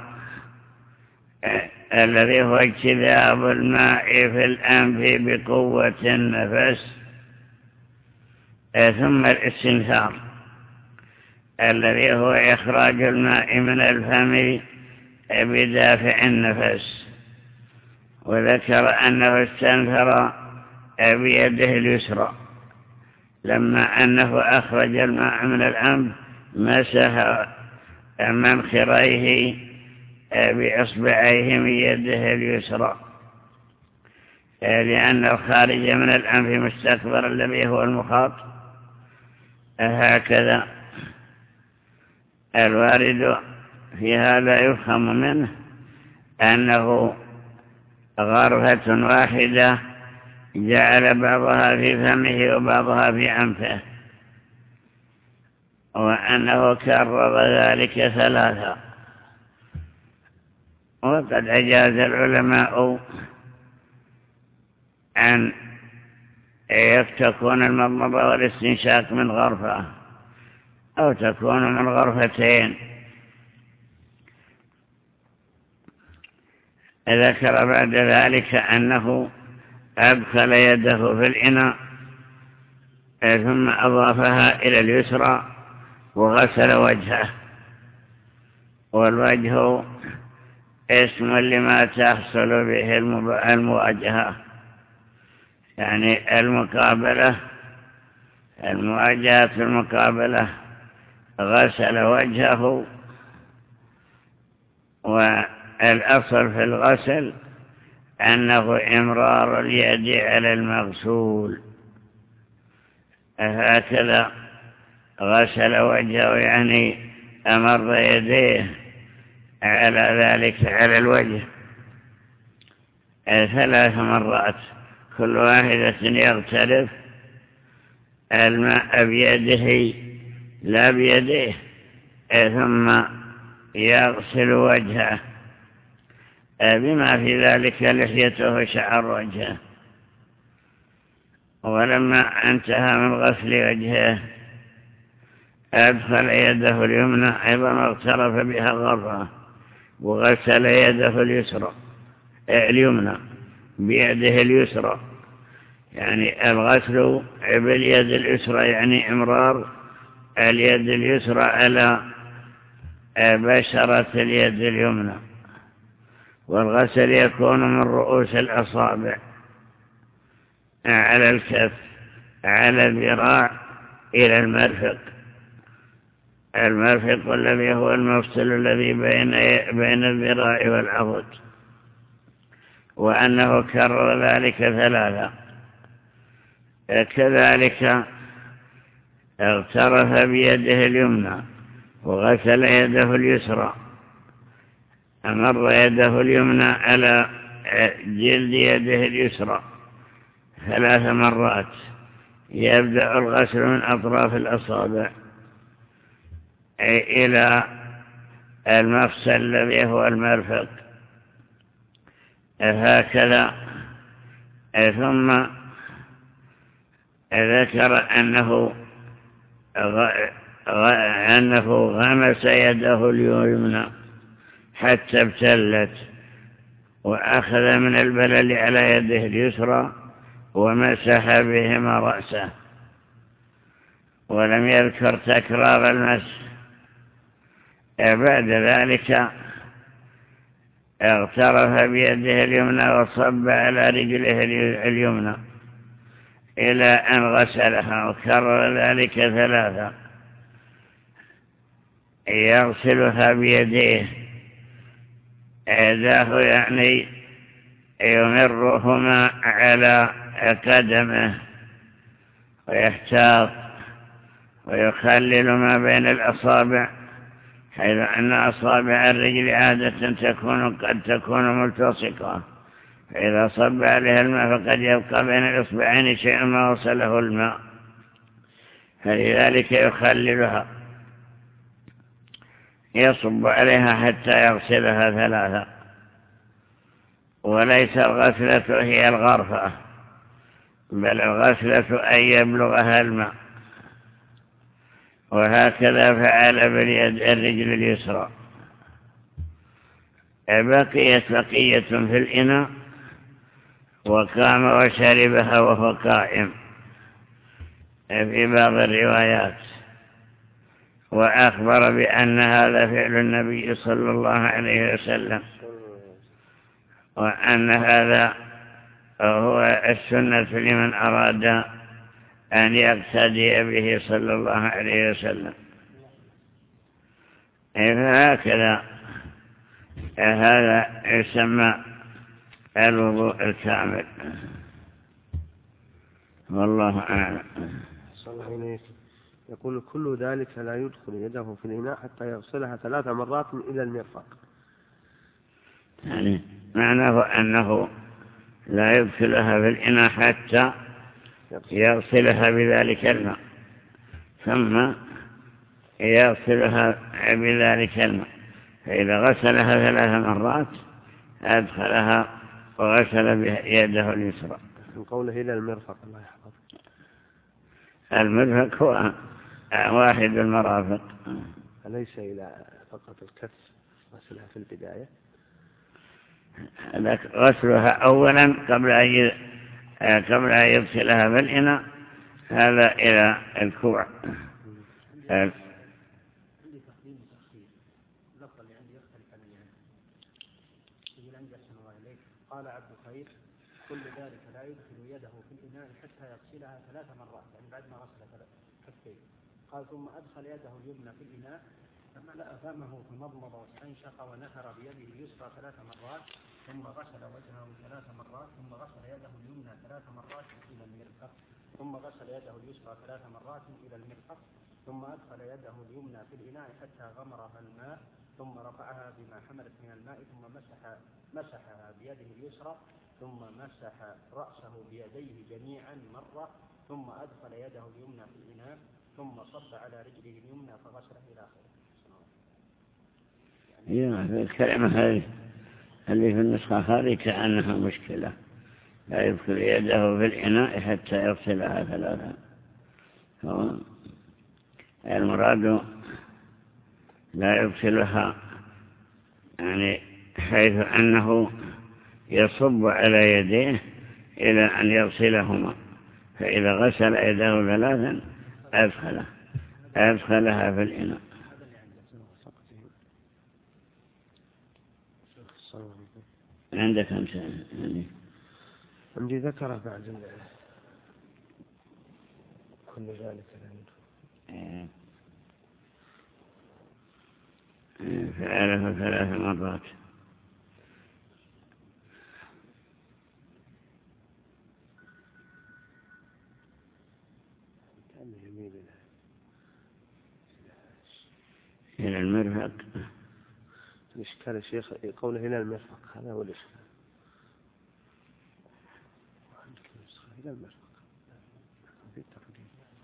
الذي هو اجتذاب الماء في الأنف بقوة النفس، ثم الاستنثار الذي هو إخراج الماء من الفم بدافع النفس. وذكر أنه استنثر بيده اليسرى، لما أنه أخرج الماء من الأنف مسح منخريه بإصبعيه من يده اليسرى، لأن الخارج من الأنف مستكبر الذي هو المخاط. هكذا الوارد في هذا يفهم منه أنه غرفة واحدة جعل بعضها في فمه وبعضها في أنفه، وأنه كرر ذلك ثلاثة. وقد أجاز العلماء أن تكون المضمضة والاستنشاق من غرفة أو تكون من غرفتين. ذكر بعد ذلك أنه أدخل يده في الإناء ثم أضافها إلى اليسرى وغسل وجهه، والوجه اسم لما تحصل به المواجهة، يعني المقابلة، المواجهة المقابلة. غسل وجهه، والأصل في الغسل أنه إمرار اليد على المغسول. هكذا غسل وجهه، يعني أمر يديه على ذلك على الوجه ثلاث مرات، كل واحدة يغترف الماء بيده لا بيديه، ثم يغسل وجهه بما في ذلك لحيته وشعر وجهه. ولما انتهى من غسل وجهه أدخل يده اليمنى أيضا واغترف بها غرفة، وغسل يده اليسرى اليمنى بيده اليسرى، يعني الغسل باليد اليسرى يعني إمرار اليد اليسرى على بشرة اليد اليمنى، والغسل يكون من رؤوس الأصابع على الكف على الذراع إلى المرفق. المرفق الذي هو المفصل الذي بين بين الذراع والعضد، وأنه كرر ذلك ثلاثة. كذلك اغترف بيده اليمنى وغسل يده اليسرى، أمر يده اليمنى على جلد يده اليسرى ثلاث مرات. يبدأ الغسل من أطراف الأصابع إلى المفصل الذي هو المرفق هكذا. ثم ذكر أنه أنه غمس يده اليمنى حتى ابتلت، وأخذ من البلل على يده اليسرى ومسح بهما رأسه، ولم يذكر تكرار المسح. بعد ذلك اغترف بيده اليمنى وصب على رجله اليمنى إلى أن غسلها، وكرر ذلك ثلاثة. يغسلها بيديه، يداه يعني يمرهما على قدمه ويحتاط ويخلل ما بين الأصابع، حيث أن أصابع الرجل عادة تكون قد تكون ملتصقة، فإذا صب عليها الماء فقد يبقى بين الإصبعين شيء ما وصله الماء، فلذلك يخللها، يصب عليها حتى يغسلها ثلاثة. وليس الغسلة هي الغرفة، بل الغسلة أن يبلغها الماء. وهكذا فعل باليد الرجل اليسرى. بقيت بقية في الإناء، وقام وشربها وهو قائم في بعض الروايات، وأخبر بأن هذا فعل النبي صلى الله عليه وسلم، وأن هذا هو السنة لمن أراد أن يقتدي به صلى الله عليه وسلم. فهكذا هذا يسمى الوضوء الكامل، والله أعلم. صلى الله عليه وسلم يقول كل ذلك لا يدخل يده في الإناء حتى يغسلها ثلاث مرات إلى المرفق. يعني معناه أنه لا يدخلها في الإناء حتى يغسلها بذلك الماء، ثم يغسلها بذلك الماء، فإذا غسلها ثلاث مرات أدخلها وغسل يده اليسرى. من قوله إلى المرفق الله يحفظه، المرفق هو واحد المرافق، أليس إلى فقط الكف غسلها في البداية؟ غسلها أولا قبل أن قبل أن يغسلها في الإناء، هذا إلى الكوع. قال عبد الخير كل ذلك لا يدخل يده في الإناء حتى يغسلها ثلاث مرات، يعني بعد ما غسل كفيه. قال ثم أدخل يده اليمنى في الإناء فملأ فمه فمضمض واستنشق ونثر بيده اليسرى ثلاث مرات، ثم غسل وجهه ثلاث مرات، ثم غسل يده اليمنى ثلاث مرات إلى المرفق، ثم غسل يده اليسرى ثلاث مرات إلى المرفق، ثم أدخل يده اليمنى في الإناء حتى غمرها الماء، ثم رفعها بما حملت من الماء، ثم مسح مسحها بيده اليسرى، ثم مسح رأسه بيديه جميعا مرة، ثم أدخل يده اليمنى في الإناء، ثم صب على رجله اليمنى فغسله إلى آخره. يعني الكلمة هذه اللي في النسخة هذه كأنها مشكلة، لا يدخل يده في الإناء حتى يغسلها ثلاثا. المراد لا يغسلها يعني حيث أنه يصب على يديه إلى أن يغسلهما، فإذا غسل يده ثلاثا أدخله أدخلها في الإناء. عندك أنت يعني عندي ذكره بعد كل ذلك فعله ثلاث مرات. إلى المرفق. الإشكال يا شيخ قوله إلى المرفق، هذا هو الإشكال. إلى المرفق في التقديم.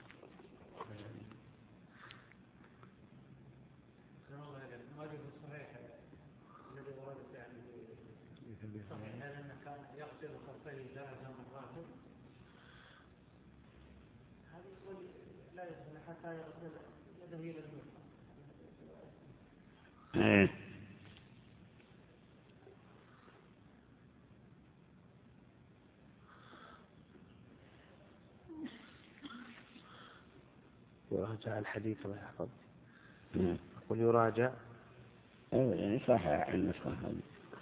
ايه يراجع الحديث الله يحفظ. يقول يراجع ايوه يعني صحيح النسخة هذه.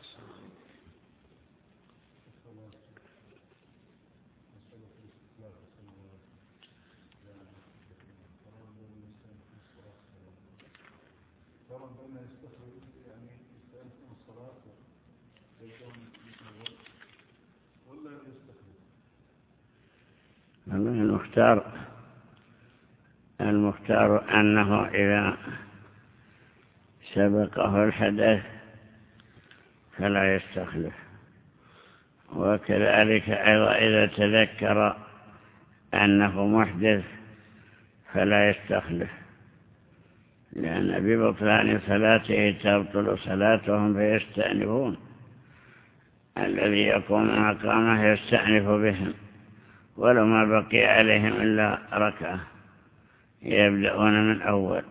المختار المختار أنه إذا سبقه الحدث فلا يستخلف، وكذلك أيضا إذا تذكر أنه محدث فلا يستخلف، لأن ببطلان صلاته تبطل صلاتهم فيستأنفون، الذي يقوم مقامه يستأنف بهم ولو ما بقي عليهم إلا ركعة، يبدأون من أول.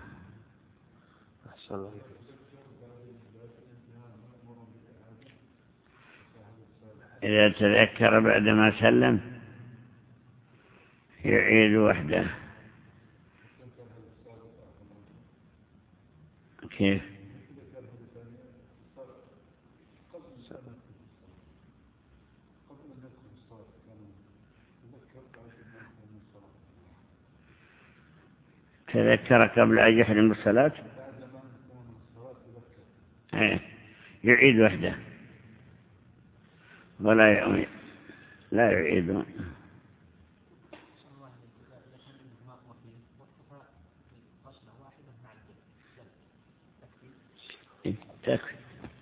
إذا تذكر بعدما سلم يعيد وحده. كيف؟ تذكر قبل أن يحرم الصلاة يعيد وحده ولا يعيد لا يعيد. تكفي.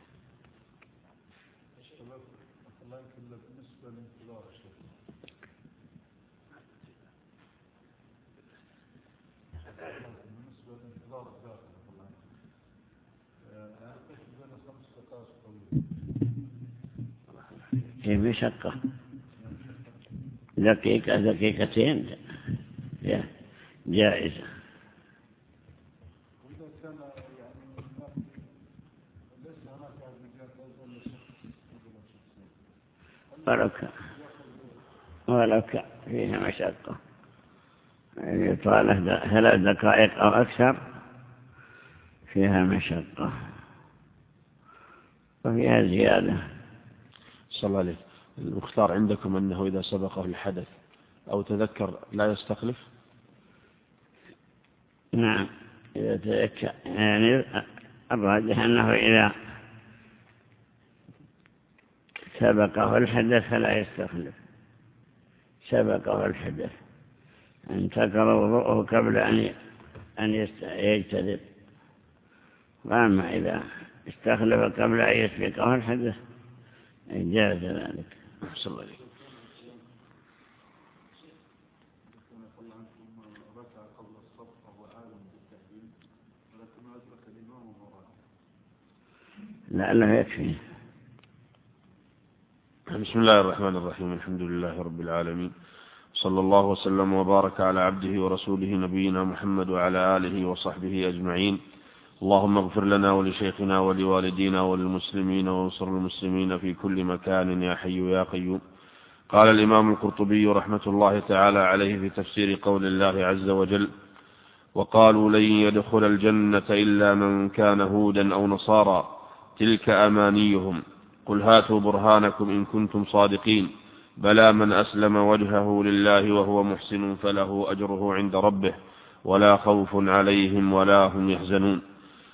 هي مشقة دقيقة دقيقتين جائزة. ولو كان ولو كان فيها مشقة، يعني طالة ثلاث دقائق أو أكثر فيها مشقة وفيها زيادة. صلى الله عليه. المختار عندكم أنه إذا سبقه الحدث أو تذكر لا يستخلف؟ نعم إذا تذكر، يعني الراجح أنه إذا سبقه الحدث فلا يستخلف. سبقه الحدث انتقل وضوءه قبل أن أن يجتذب، وأما إذا استخلف قبل أن يسبقه الحدث جاز ذلك. صلى الله عليه. لعله يكفي. بسم الله الرحمن الرحيم. الحمد لله رب العالمين، صلى الله وسلم وبارك على عبده ورسوله نبينا محمد وعلى آله وصحبه أجمعين. اللهم اغفر لنا ولشيخنا ولوالدينا وللمسلمين وانصر المسلمين في كل مكان يا حي يا قيوم. قال الإمام القرطبي رحمة الله تعالى عليه في تفسير قول الله عز وجل: وقالوا لن يدخل الجنة إلا من كان هودا أو نصارى تلك أمانيهم قل هاتوا برهانكم إن كنتم صادقين بلى من أسلم وجهه لله وهو محسن فله أجره عند ربه ولا خوف عليهم ولا هم يحزنون.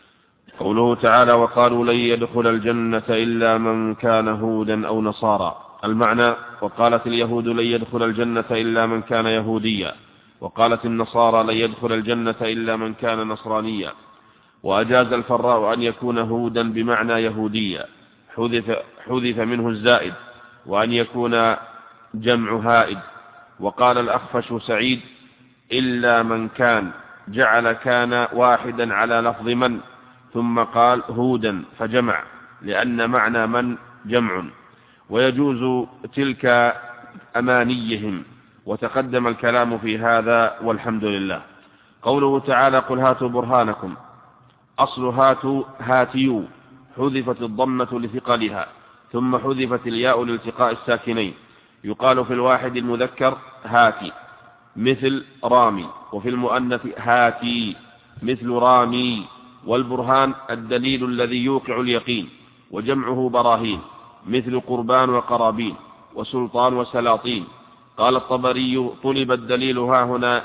قوله تعالى: وقالوا لن يدخل الجنة إلا من كان هودا أو نصارى. المعنى: وقالت اليهود لن يدخل الجنة إلا من كان يهوديا، وقالت النصارى لن يدخل الجنة إلا من كان نصرانيا. وأجاز الفراء أن يكون هودا بمعنى يهوديا حذف, حذف منه الزائد، وأن يكون جمع هائد. وقال الأخفش سعيد: إلا من كان، جعل كان واحدا على لفظ من، ثم قال هودا فجمع، لأن معنى من جمع. ويجوز تلك أمانيهم، وتقدم الكلام في هذا والحمد لله. قوله تعالى: قل هاتوا برهانكم، أصل هاتوا هاتيو، حذفت الضمة لثقلها، ثم حذفت الياء لالتقاء الساكنين. يقال في الواحد المذكر هاتي مثل رامي، وفي المؤنث هاتي مثل رامي. والبرهان الدليل الذي يوقع اليقين، وجمعه براهين مثل قربان وقرابين وسلطان وسلاطين. قال الطبري: طلب الدليل ها هنا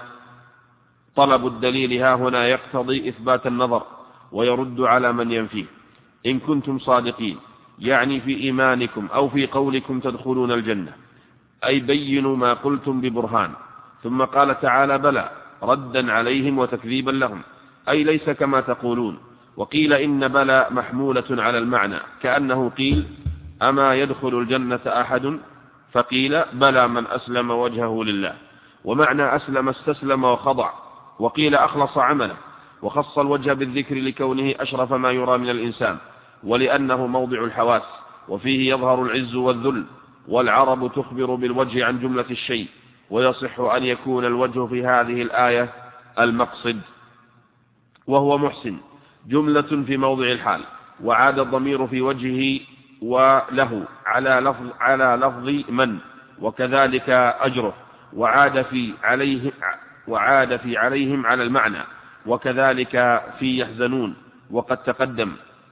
طلب الدليل ها هنا يقتضي إثبات النظر ويرد على من ينفيه. إن كنتم صادقين، يعني في إيمانكم أو في قولكم تدخلون الجنة، أي بينوا ما قلتم ببرهان. ثم قال تعالى: بلى، ردا عليهم وتكذيبا لهم، أي ليس كما تقولون. وقيل إن بلى محمولة على المعنى، كأنه قيل: أما يدخل الجنة أحد؟ فقيل: بلى من أسلم وجهه لله. ومعنى أسلم استسلم وخضع. وقيل: أخلص عمله، وخص الوجه بالذكر لكونه أشرف ما يرى من الإنسان، ولأنه موضع الحواس، وفيه يظهر العز والذل. والعرب تخبر بالوجه عن جملة الشيء، ويصح أن يكون الوجه في هذه الآية المقصد، وهو محسن، جملة في موضع الحال. وعاد الضمير في وجهه وله على لفظ, على لفظ من، وكذلك أجره. وعاد في عليهم, وعاد في عليهم على المعنى، وكذلك في يحزنون، وقد تقدم.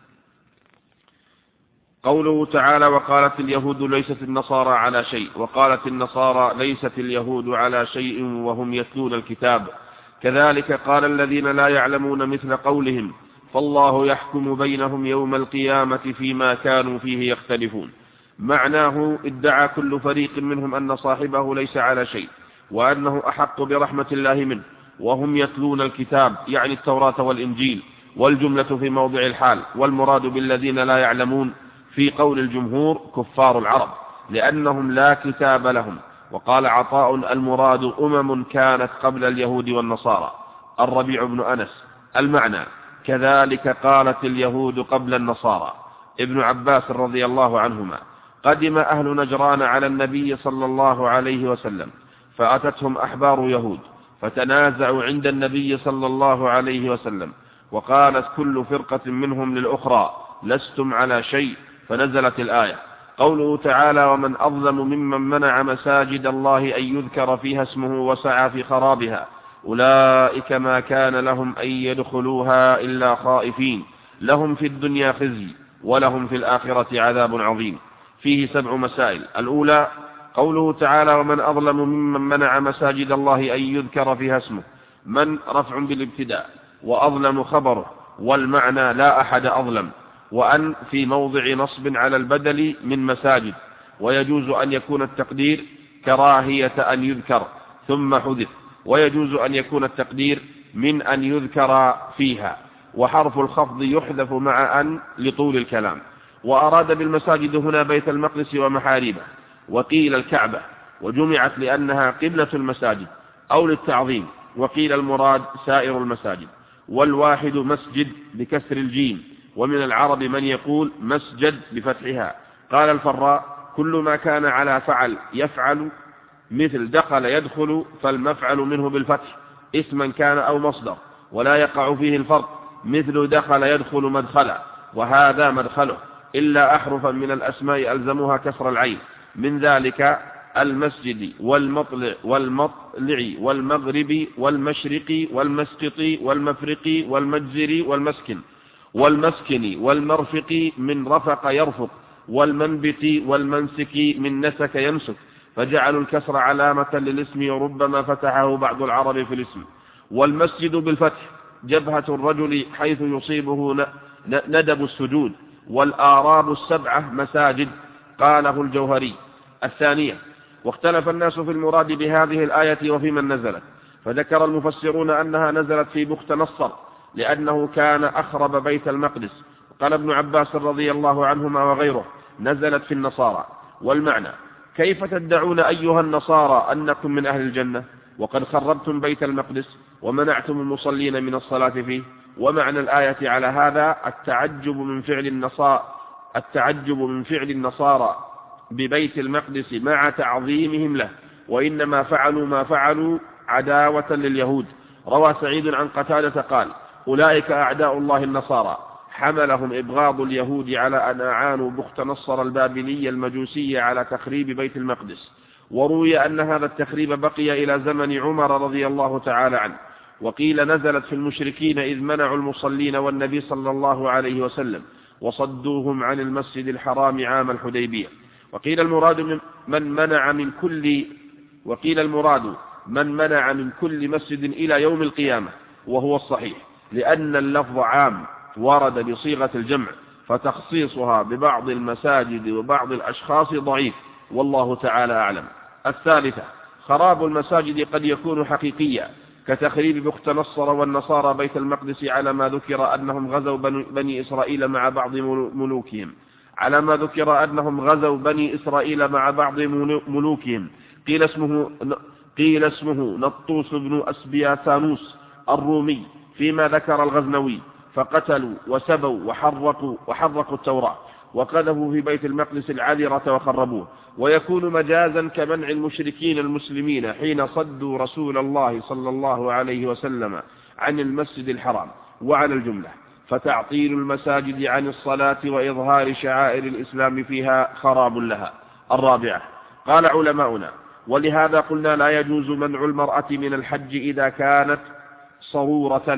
قوله تعالى: وقالت اليهود ليست النصارى على شيء، وقالت النصارى ليست اليهود على شيء وهم يتلون الكتاب. كذلك قال الذين لا يعلمون مثل قولهم: فالله يحكم بينهم يوم القيامة فيما كانوا فيه يختلفون. معناه: ادعى كل فريق منهم أن صاحبه ليس على شيء، وأنه أحق برحمة الله منه، وهم يتلون الكتاب، يعني التوراة والإنجيل. والجملة في موضع الحال، والمراد بالذين لا يعلمون في قول الجمهور كفار العرب، لأنهم لا كتاب لهم. وقال عطاء: المراد أمم كانت قبل اليهود والنصارى. الربيع بن أنس. المعنى: كذلك قالت اليهود قبل النصارى. ابن عباس رضي الله عنهما: قدم أهل نجران على النبي صلى الله عليه وسلم، فأتتهم أحبار يهود، فتنازعوا عند النبي صلى الله عليه وسلم، وقالت كل فرقة منهم للأخرى: لستم على شيء. فنزلت الآية. قوله تعالى: ومن أظلم ممن منع مساجد الله أن يذكر فيها اسمه وسعى في خرابها أولئك ما كان لهم أن يدخلوها إلا خائفين لهم في الدنيا خزي ولهم في الآخرة عذاب عظيم. فيه سبع مسائل. الأولى: قوله تعالى: ومن أظلم ممن منع مساجد الله أن يذكر فيها اسمه. من رفع بالابتداء، وأظلم خبره، والمعنى لا أحد أظلم. وأن في موضع نصب على البدل من مساجد، ويجوز أن يكون التقدير كراهية أن يذكر ثم حذف، ويجوز أن يكون التقدير من أن يذكر فيها. وحرف الخفض يحذف مع أن لطول الكلام. وأراد بالمساجد هنا بيت المقدس ومحاريبه، وقيل الكعبة، وجمعت لأنها قبلة المساجد أو للتعظيم، وقيل المراد سائر المساجد. والواحد مسجد بكسر الجيم، ومن العرب من يقول مسجد بفتحها. قال الفراء: كل ما كان على فعل يفعل، مثل دخل يدخل، فالمفعل منه بالفتح اسما كان أو مصدر، ولا يقع فيه الفرق، مثل دخل يدخل مدخلا، وهذا مدخله، إلا أحرفا من الأسماء ألزموها كسر العين. من ذلك المسجد والمطلع والمطلع والمغرب والمشرق والمسقط والمفرق والمجزر والمسكن والمسكن والمرفق من رفق يرفق والمنبت والمنسك من نسك ينسك، فجعلوا الكسر علامة للاسم وربما فتحه بعض العرب في الاسم. والمسجد بالفتح جبهة الرجل حيث يصيبه ندب السجود. والآراب السبعة مساجد، قاله الجوهري. الثانية: واختلف الناس في المراد بهذه الآية وفي من نزلت، فذكر المفسرون أنها نزلت في بخت نصر لأنه كان أخرب بيت المقدس. قال ابن عباس رضي الله عنهما وغيره: نزلت في النصارى. والمعنى: كيف تدعون أيها النصارى أنكم من أهل الجنة وقد خربتم بيت المقدس ومنعتم المصلين من الصلاة فيه؟ ومعنى الآية على هذا التعجب من فعل النصارى التعجب من فعل النصارى ببيت المقدس مع تعظيمهم له، وإنما فعلوا ما فعلوا عداوة لليهود. روى سعيد عن قتادة قال: أولئك أعداء الله النصارى، حملهم إبغاض اليهود على أن أعانوا بخت نصر البابلية المجوسية على تخريب بيت المقدس. وروي أن هذا التخريب بقي إلى زمن عمر رضي الله تعالى عنه. وقيل نزلت في المشركين إذ منعوا المصلين والنبي صلى الله عليه وسلم وصدوهم عن المسجد الحرام عام الحديبية. وقيل المراد من منع من كل وقيل المراد من منع من كل مسجد إلى يوم القيامة، وهو الصحيح، لأن اللفظ عام ورد بصيغة الجمع، فتخصيصها ببعض المساجد وبعض الأشخاص ضعيف، والله تعالى أعلم. الثالثة: خراب المساجد قد يكون حقيقيا كتخريب بخت نصر والنصارى بيت المقدس على ما ذكر أنهم غزوا بني إسرائيل مع بعض ملوكهم على ما ذكر أنهم غزوا بني إسرائيل مع بعض ملوكهم قيل اسمه قيل اسمه نطوس بن أسبياسانوس الرومي، فيما ذكر الغزنوي، فقتلوا وسبوا وحرقوا وحرقوا التوراة وقذفوا في بيت المقدس العذرة وخربوه. ويكون مجازا كمنع المشركين المسلمين حين صدوا رسول الله صلى الله عليه وسلم عن المسجد الحرام. وعلى الجملة فتعطيل المساجد عن الصلاة وإظهار شعائر الإسلام فيها خراب لها. الرابعة: قال علماؤنا: ولهذا قلنا لا يجوز منع المرأة من الحج إذا كانت صرورة،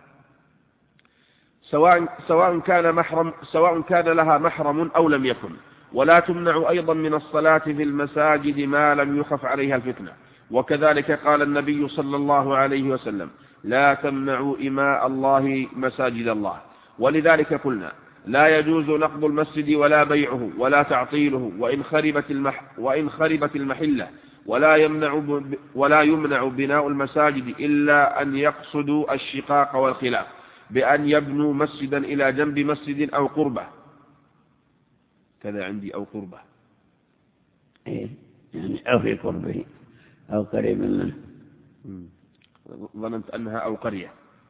سواء سواء كان محرم سواء كان لها محرم أو لم يكن. ولا تمنع أيضا من الصلاة في المساجد ما لم يخف عليها الفتنة. وكذلك قال النبي صلى الله عليه وسلم: لا تمنعوا إماء الله مساجد الله. ولذلك قلنا لا يجوز نقض المسجد ولا بيعه ولا تعطيله وإن خربت المح وإن خربت المحلة، ولا يمنع ب... ولا يمنع بناء المساجد إلا أن يقصدوا الشقاق والخلاف بأن يبنوا مسجدا إلى جنب مسجد أو قربة. كذا عندي أو قربة، إيه يعني أو في قربه أو قريب منه. ظننت أنها أو قرية.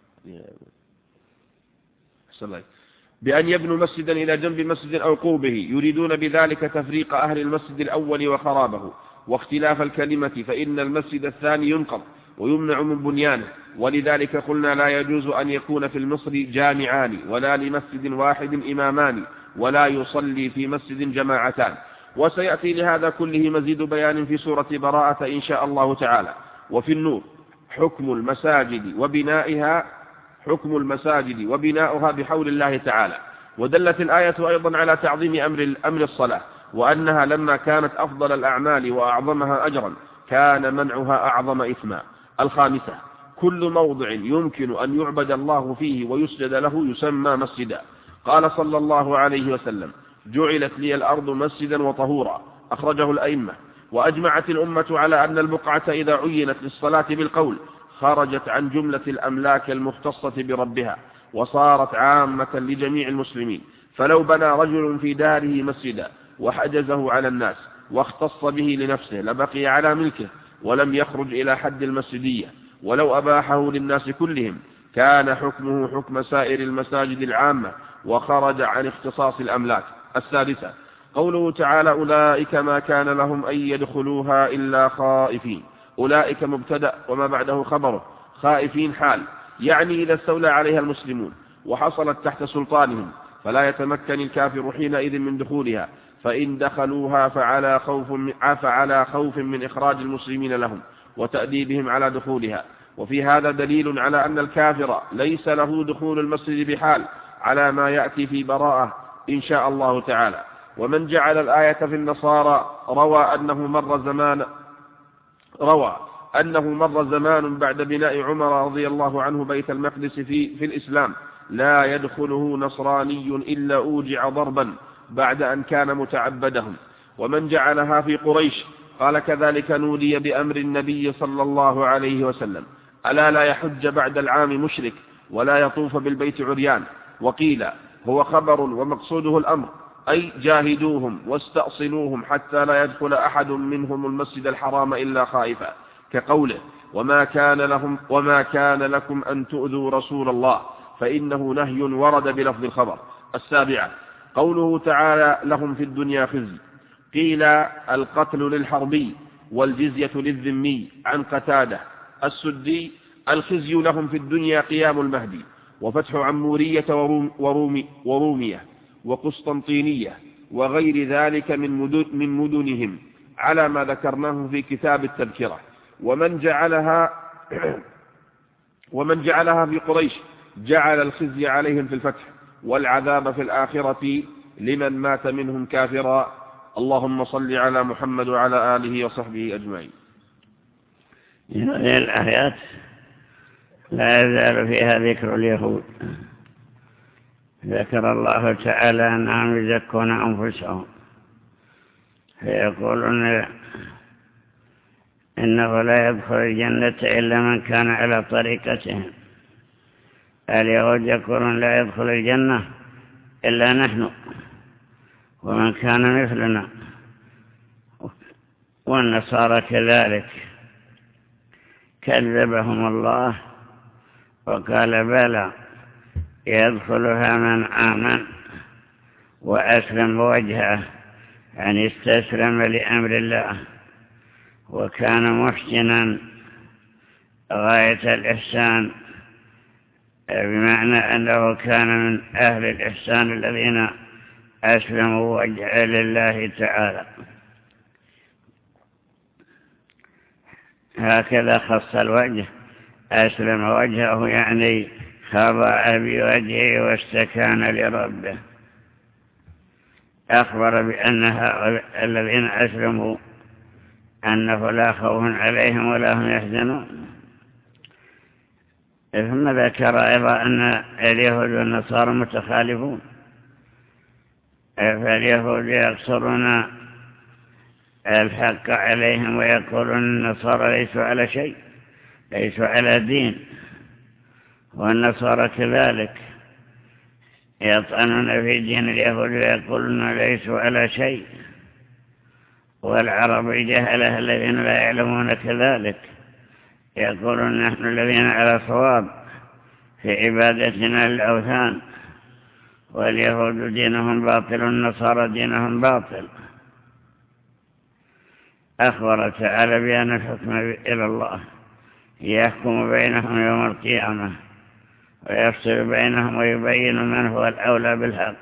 بأن يبنوا مسجدا إلى جنب مسجد أو قربه، يريدون بذلك تفريق أهل المسجد الأول وخرابه واختلاف الكلمة، فإن المسجد الثاني ينقض ويمنع من بنيانه. ولذلك قلنا لا يجوز أن يكون في المصر جامعان ولا لمسجد واحد إمامان ولا يصلي في مسجد جماعتان. وسيأتي لهذا كله مزيد بيان في سورة براءة إن شاء الله تعالى. وفي النور حكم المساجد وبنائها حكم المساجد وبناؤها بحول الله تعالى. ودلت الآية أيضا على تعظيم أمر أمر الصلاة، وأنها لما كانت أفضل الأعمال وأعظمها أجرا كان منعها أعظم إثما. الخامسة: كل موضع يمكن أن يعبد الله فيه ويسجد له يسمى مسجدا. قال صلى الله عليه وسلم: جعلت لي الأرض مسجدا وطهورا، أخرجه الأئمة. وأجمعت الأمة على أن البقعة إذا عينت للصلاة بالقول خرجت عن جملة الأملاك المختصة بربها وصارت عامة لجميع المسلمين. فلو بنى رجل في داره مسجدا وحجزه على الناس واختص به لنفسه لبقي على ملكه ولم يخرج إلى حد المسجدية، ولو أباحه للناس كلهم كان حكمه حكم سائر المساجد العامة وخرج عن اختصاص الأملاك. السادسة: قوله تعالى: أولئك ما كان لهم أن يدخلوها إلا خائفين. أولئك مبتدأ وما بعده خبره، خائفين حال، يعني إذا استولى عليها المسلمون وحصلت تحت سلطانهم فلا يتمكن الكافر حينئذ من دخولها، فإن دخلوها فعلى خوف من, فعلى خوف من إخراج المسلمين لهم وتأديبهم على دخولها. وفي هذا دليل على أن الكافر ليس له دخول المسجد بحال، على ما يأتي في براءة إن شاء الله تعالى. ومن جعل الآية في النصارى روى أنه مر زمان روى أنه مر زمان بعد بناء عمر رضي الله عنه بيت المقدس في, في الإسلام لا يدخله نصراني إلا أوجع ضربا بعد أن كان متعبدهم. ومن جعلها في قريش قال كذلك نودي بأمر النبي صلى الله عليه وسلم ألا لا يحج بعد العام مشرك ولا يطوف بالبيت عريان. وقيل هو خبر ومقصوده الأمر، أي جاهدوهم واستأصلوهم حتى لا يدخل أحد منهم المسجد الحرام إلا خائفا، كقوله وما كان لهم وما كان لكم أن تؤذوا رسول الله، فإنه نهي ورد بلفظ الخبر. السابعة قوله تعالى لهم في الدنيا خزي. قيل القتل للحربي والجزية للذمي عن قتادة السدي. الخزي لهم في الدنيا قيام المهدي وفتح عمورية وروم ورومي ورومية وقسطنطينية وغير ذلك من مدن من مدنهم على ما ذكرناه في كتاب التذكرة. ومن جعلها ومن جعلها في قريش جعل الخزي عليهم في الفتح والعذاب في الآخرة لمن مات منهم كافرا. اللهم صل على محمد وعلى آله وصحبه أجمعين. هذه الآيات لا يزال فيها ذكر اليهود. ذكر الله تعالى أنهم يزكون أنفسهم فيقولون إنه لا يدخل الجنة إلا من كان على طريقتهم. اليهود يقولون لا يدخل الجنة إلا نحن ومن كان مثلنا، والنصارى كذلك كذبهم الله وقال بلى يدخلها من آمن وأسلم وجهه، يعني استسلم لأمر الله وكان محسنا غاية الإحسان، بمعنى أنه كان من أهل الإحسان الذين أسلموا وجهه لله تعالى. هكذا خص الوجه، أسلم وجهه يعني خضع بوجهه واستكان لربه. أخبر بأن هؤلاء الذين أسلموا أنه لا خوف عليهم ولا هم يحزنون. ثم ذكر أيضا أن اليهود والنصارى متخالفون، فاليهود يقصرون الحق عليهم ويقولون النصارى ليسوا على شيء، ليسوا على دين، والنصارى كذلك يطعنون في دين اليهود ويقولون ليسوا على شيء، والعرب الجهلة الذين لا يعلمون كذلك يقولون نحن الذين على صواب في عبادتنا للأوثان، واليهود دينهم باطل والنصارى دينهم باطل. أخبر تعالى بأن الحكم إلى الله يحكم بينهم يوم القيامة ويفصل بينهم ويبين من هو الأولى بالحق،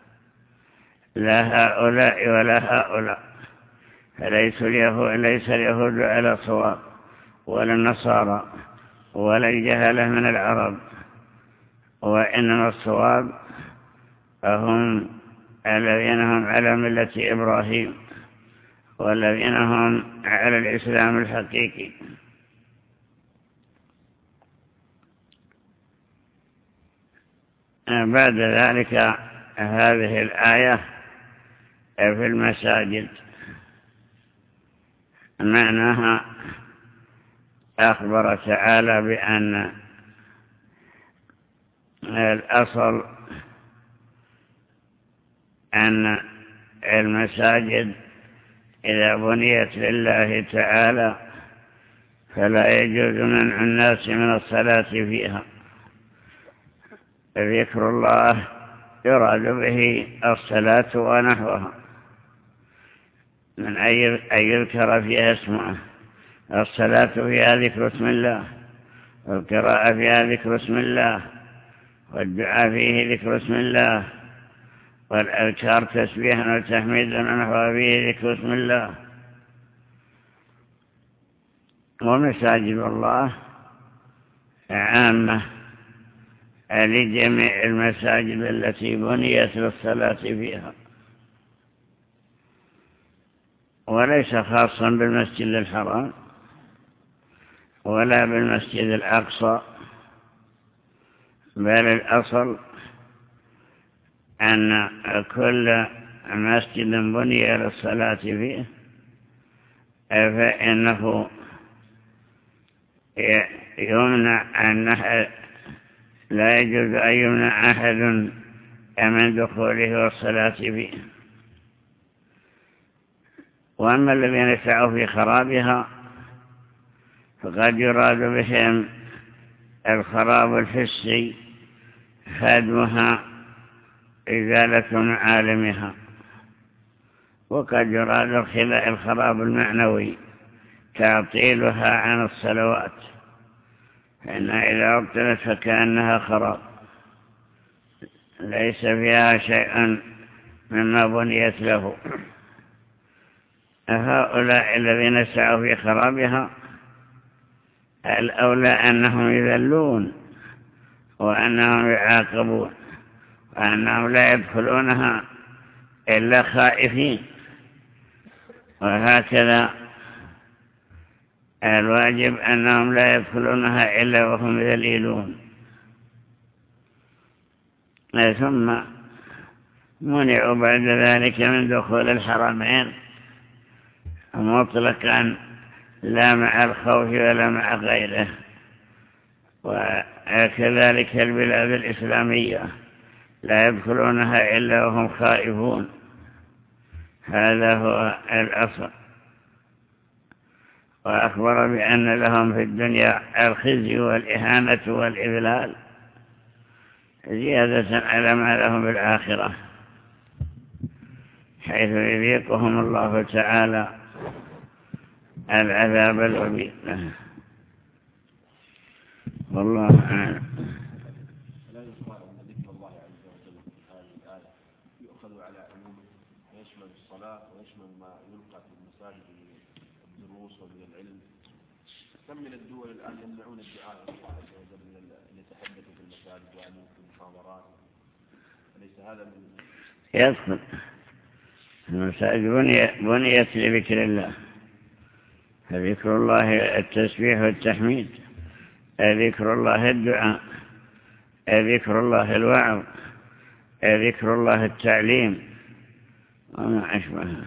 لا هؤلاء ولا هؤلاء. فليس اليهود ليس اليهود على صواب ولا النصارى ولا الجهلة من العرب، وإنما الصواب هم الذين هم على ملة إبراهيم والذين هم على الإسلام الحقيقي. بعد ذلك هذه الآية في المساجد معناها أخبر تعالى بأن الأصل أن المساجد إذا بنيت لله تعالى فلا يجوز منع الناس من الصلاة فيها. ذكر الله يراد به الصلاة ونحوها من أن يذكر فيها اسمه. الصلاة فيها ذكر اسم الله، والقراءة فيها ذكر اسم الله، والدعاء فيه ذكر اسم الله، والأذكار تسبيحا وتحميدا ونحو به ذكر اسم الله. ومساجد الله عامة لجميع المساجد التي بنيت للصلاة فيها، وليس خاصا بالمسجد الحرام ولا بالمسجد الأقصى، بل الأصل أن كل مسجد بني للصلاة فيه فإنه يمنع أن لا يجوز أن يمنع أحد من دخوله والصلاة فيه. وأما الذين سعوا في خرابها فقد يراد بهم الخراب الحسي، هدمها، إزالة معالمها، وقد يراد الخراب المعنوي، تعطيلها عن الصلوات، فإنها إذا أبطلت فكأنها خراب ليس فيها شيء مما بنيت له. هؤلاء الذين سعوا في خرابها الأولى أنهم يذلون وأنهم يعاقبون وأنهم لا يدخلونها إلا خائفين، وهكذا الواجب أنهم لا يدخلونها إلا وهم ذليلون. ثم منعوا بعد ذلك من دخول الحرمين مطلقا، لا مع الخوف ولا مع غيره. وكذلك البلاد الإسلامية لا يدخلونها إلا وهم خائفون، هذا هو الأصل. وأخبر بأن لهم في الدنيا الخزي والإهانة والإذلال زيادة على ما لهم بالآخرة، حيث يذيقهم الله تعالى العذاب الوبيل. والله أعلم. لا يقال أن ذكر الله عز وجل في هذه الآية يؤخذ على عمومه ويشمل الصلاة ويشمل ما يلقى في المساجد من الدروس ومن العلم. كم من الدول الآن يمنعون الدعاء إلى الله عز وجل من أن يتحدثوا في المساجد وأن يلقوا محاضرات؟ أليس هذا من يدخل المساجد بنيت لذكر الله، فذكر الله التسبيح والتحميد، ذكر الله الدعاء، ذكر الله الوعظ، ذكر الله التعليم وما أشبهه.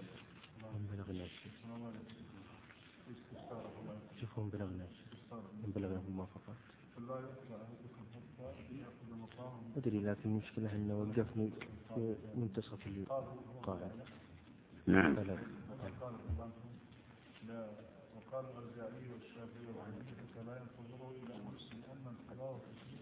شوفهم بلغنا بلغنا الموافقات أدري، لكن المشكلة أنه وقفني في منتصف القاعدة. نعم. وقال الرجالي والشافعي وحنيفة لا ينتظروا إلى محسن أن القضاء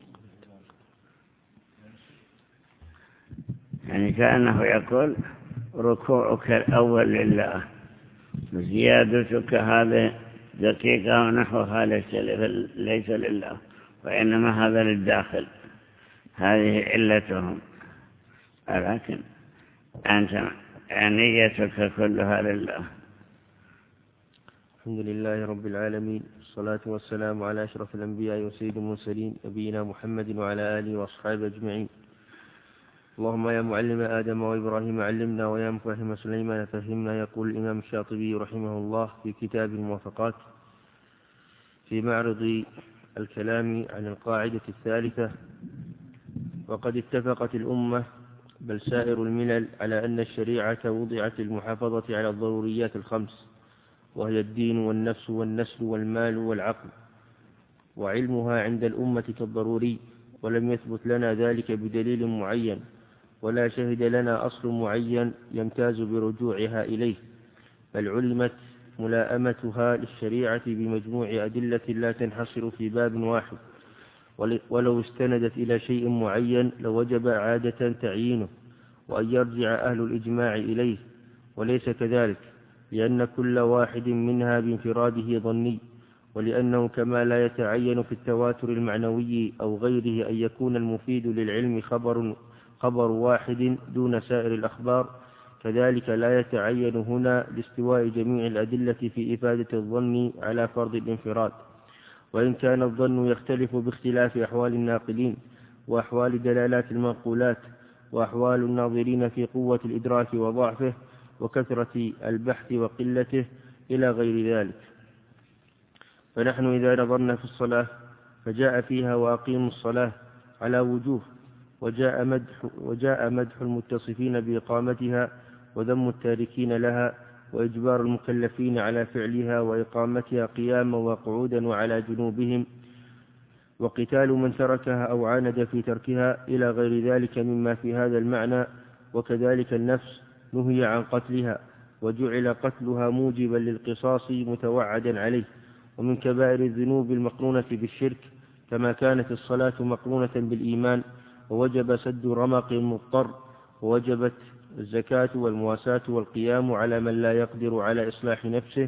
يعني كأنه يقول ركوعك الأول لله وزيادتك هذه دقيقة ونحوها ليس لله، وإنما هذا للداخل، هذه علتهم. ولكن أنت نيتك كلها لله. الحمد لله رب العالمين، والصلاة والسلام على أشرف الأنبياء وسيد المرسلين نبينا محمد وعلى آله وأصحابه أجمعين. اللهم يا معلم آدم وإبراهيم علمنا، ويا مفهم سليمان فهمنا. يقول الإمام الشاطبي رحمه الله في كتاب الموافقات في معرض الكلام عن القاعدة الثالثة: وقد اتفقت الأمة بل سائر الملل على أن الشريعة وضعت للمحافظة على الضروريات الخمس، وهي الدين والنفس والنسل والمال والعقل، وعلمها عند الأمة كالضروري، ولم يثبت لنا ذلك بدليل معين، ولا شهد لنا أصل معين يمتاز برجوعها إليه، بل علمت ملائمتها للشريعة بمجموع أدلة لا تنحصر في باب واحد، ولو استندت إلى شيء معين لوجب عادة تعيينه وأن يرجع أهل الإجماع إليه، وليس كذلك، لأن كل واحد منها بانفراده ظني، ولأنه كما لا يتعين في التواتر المعنوي أو غيره أن يكون المفيد للعلم خبر خبر واحد دون سائر الأخبار. كذلك لا يتعين هنا لاستواء جميع الأدلة في إفادة الظن على فرض الانفراد، وإن كان الظن يختلف باختلاف أحوال الناقلين وأحوال دلالات المنقولات وأحوال الناظرين في قوة الإدراك وضعفه وكثرة البحث وقلته إلى غير ذلك. فنحن إذا نظرنا في الصلاة فجاء فيها وأقيموا الصلاة على وجوه، وجاء مدح, وجاء مدح المتصفين بإقامتها وذم التاركين لها، وإجبار المكلفين على فعلها وإقامتها قياما وقعودا وعلى جنوبهم، وقتال من تركها أو عاند في تركها إلى غير ذلك مما في هذا المعنى. وكذلك النفس نهي عن قتلها وجعل قتلها موجبا للقصاص متوعدا عليه. ومن كبائر الذنوب المقرونة بالشرك كما كانت الصلاة مقرونة بالإيمان ووجب سد رمق المضطر، ووجبت الزكاة والمواساة والقيام على من لا يقدر على إصلاح نفسه،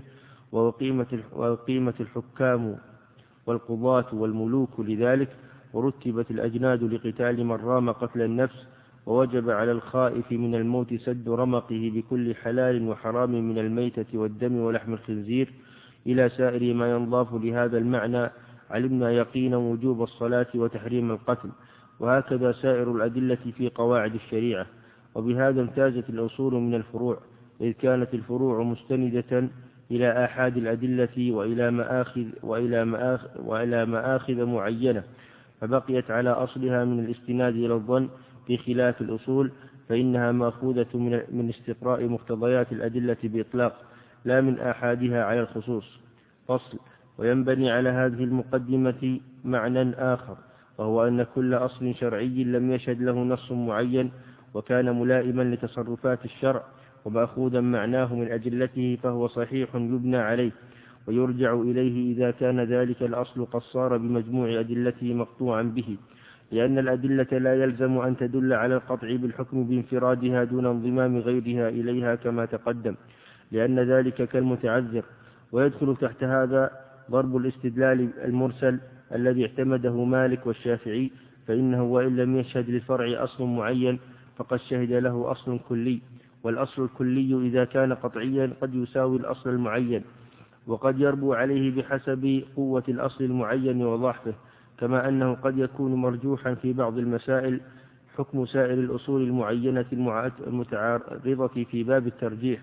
وقيمة الحكام والقضاة والملوك لذلك، ورتبت الأجناد لقتال من رام قتل النفس، ووجب على الخائف من الموت سد رمقه بكل حلال وحرام من الميتة والدم ولحم الخنزير إلى سائر ما ينضاف لهذا المعنى. علمنا يقينا وجوب الصلاة وتحريم القتل، وهكذا سائر الأدلة في قواعد الشريعة. وبهذا امتازت الأصول من الفروع، إذ كانت الفروع مستندة إلى آحاد الأدلة وإلى مآخذ, وإلى مآخذ, وإلى مآخذ معينة، فبقيت على أصلها من الاستناد إلى الظن في خلاف الأصول، فإنها مأخوذة من استقراء مقتضيات الأدلة بإطلاق لا من آحادها على الخصوص. فصل. وينبني على هذه المقدمة معنى آخر، وهو أن كل أصل شرعي لم يشهد له نص معين وكان ملائما لتصرفات الشرع ومأخوذا معناه من أجلته فهو صحيح يبنى عليه ويرجع إليه إذا كان ذلك الأصل قد صار بمجموع أدلته مقطوعا به، لأن الأدلة لا يلزم أن تدل على القطع بالحكم بانفرادها دون انضمام غيرها إليها كما تقدم، لأن ذلك كالمتعذر. ويدخل تحت هذا ضرب الاستدلال المرسل الذي اعتمده مالك والشافعي، فإنه وإن لم يشهد للفرع أصل معين فقد شهد له أصل كلي، والأصل الكلي إذا كان قطعيا قد يساوي الأصل المعين، وقد يربو عليه بحسب قوة الأصل المعين وضعفه، كما أنه قد يكون مرجوحا في بعض المسائل حكم سائر الأصول المعينة المتعارضة في باب الترجيح.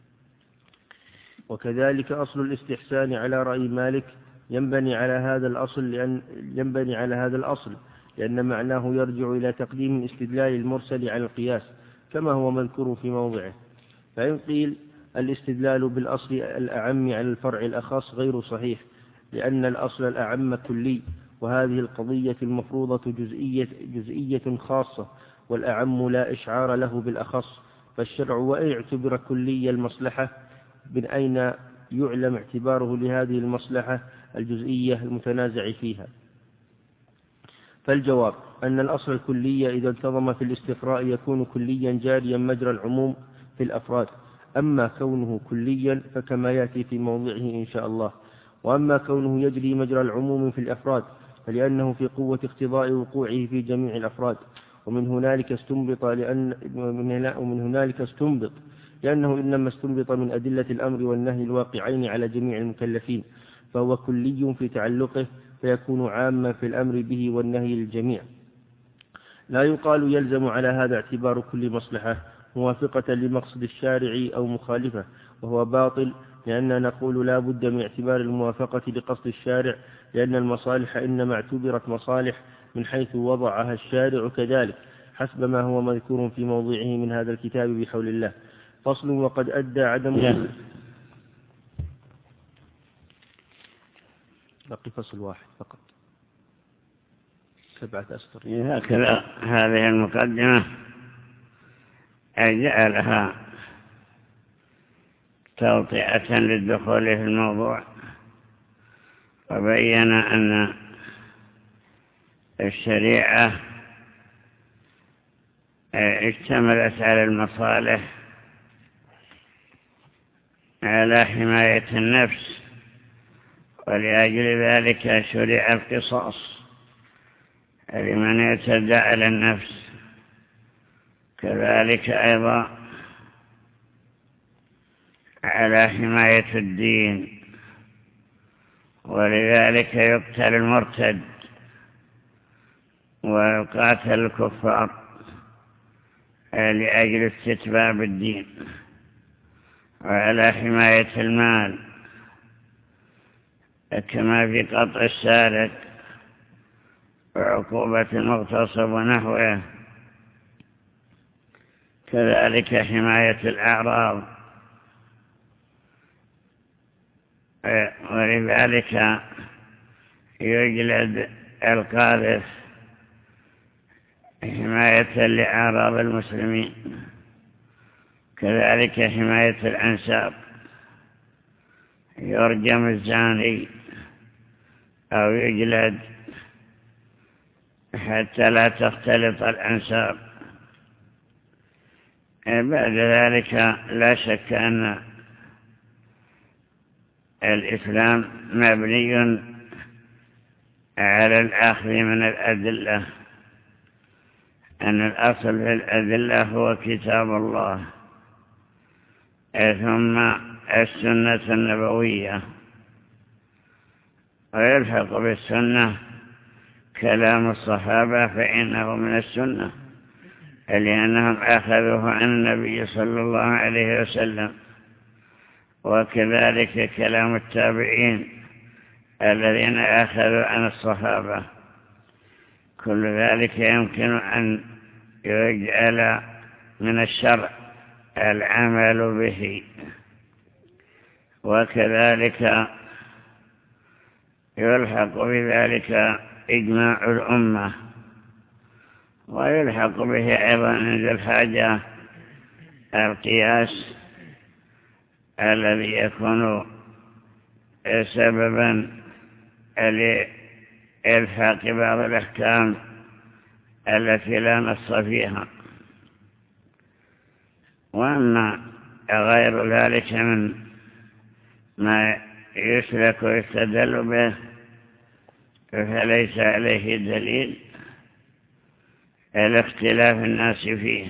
وكذلك أصل الاستحسان على رأي مالك ينبني على هذا الأصل لأن ينبني على هذا الأصل لأن معناه يرجع إلى تقديم الاستدلال المرسل على القياس كما هو مذكور في موضعه. فإن قيل الاستدلال بالأصل الأعم على الفرع الأخص غير صحيح، لأن الأصل الأعم كلي، وهذه القضية المفروضة جزئية, جزئية خاصة، والأعم لا إشعار له بالأخص، فالشرع وإن اعتبر كلي المصلحة من أين يعلم اعتباره لهذه المصلحة الجزئية المتنازع فيها؟ فالجواب أن الأصل الكلي إذا انتظم في الاستقراء يكون كليا جاريا مجرى العموم في الأفراد، أما كونه كليا فكما يأتي في موضعه إن شاء الله. وأما كونه يجري مجرى العموم في الأفراد فلأنه في قوة اقتضاء وقوعه في جميع الأفراد، ومن هنالك استنبط لأن ومن هنالك استنبط لأنه إنما استنبط من أدلة الأمر والنهي الواقعين على جميع المكلفين، فهو كلي في تعلقه فيكون عاما في الأمر به والنهي للجميع. لا يقال يلزم على هذا اعتبار كل مصلحة موافقة لمقصد الشارع أو مخالفة، وهو باطل، لأننا نقول لا بد من اعتبار الموافقة لقصد الشارع، لأن المصالح إنما اعتبرت مصالح من حيث وضعها الشارع كذلك حسب ما هو مذكور في موضعه من هذا الكتاب بحول الله. فصل. وقد أدى عدم بقي فصل واحد فقط سبعة أسطر. هكذا هذه المقدمة جعلها توطئة للدخول في الموضوع، وبين أن الشريعة اشتملت على المصالح على حماية النفس، ولأجل ذلك شرع القصاص لمن يعتدى على النفس، كذلك أيضا على حماية الدين، ولذلك يقتل المرتد ويقاتل الكفار لأجل استتباب الدين، وعلى حماية المال كما في قطع السارق وعقوبة المغتصب ونحوه. كذلك حماية الأعراض، ولذلك يجلد القاذف حماية لأعراض المسلمين. كذلك حماية الأنساب، يرجم الزاني أو يجلد حتى لا تختلط الأنساب. بعد ذلك لا شك أن الإسلام مبني على الأخذ من الأدلة، أن الأصل في الأدلة هو كتاب الله ثم السنة النبوية، ويلحق بالسنة كلام الصحابة فإنه من السنة لأنهم أخذوه عن النبي صلى الله عليه وسلم، وكذلك كلام التابعين الذين أخذوا عن الصحابة. كل ذلك يمكن أن يجعل من الشرع العمل به. وكذلك يلحق بذلك إجماع الأمة، ويلحق به أيضا عند الحاجة القياس الذي يكون سببا لإلحاق بعض الأحكام التي لا نص فيها. وأما غير ذلك من ما يسلك ويستدل به فليس عليه دليل الاختلاف الناس فيه.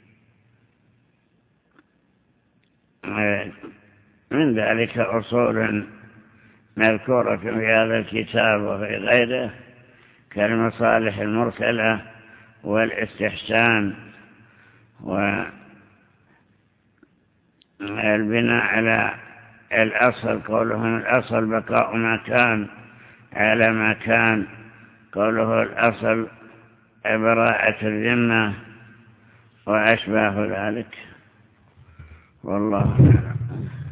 من ذلك أصول مذكورة في هذا الكتاب وفي غيره كالمصالح المرسلة والاستحسان والبناء على الأصل. قولهم الأصل بقاء ما كان على ما كان، قوله الأصل براءة الذمة وأشباه ذلك. والله أعلم.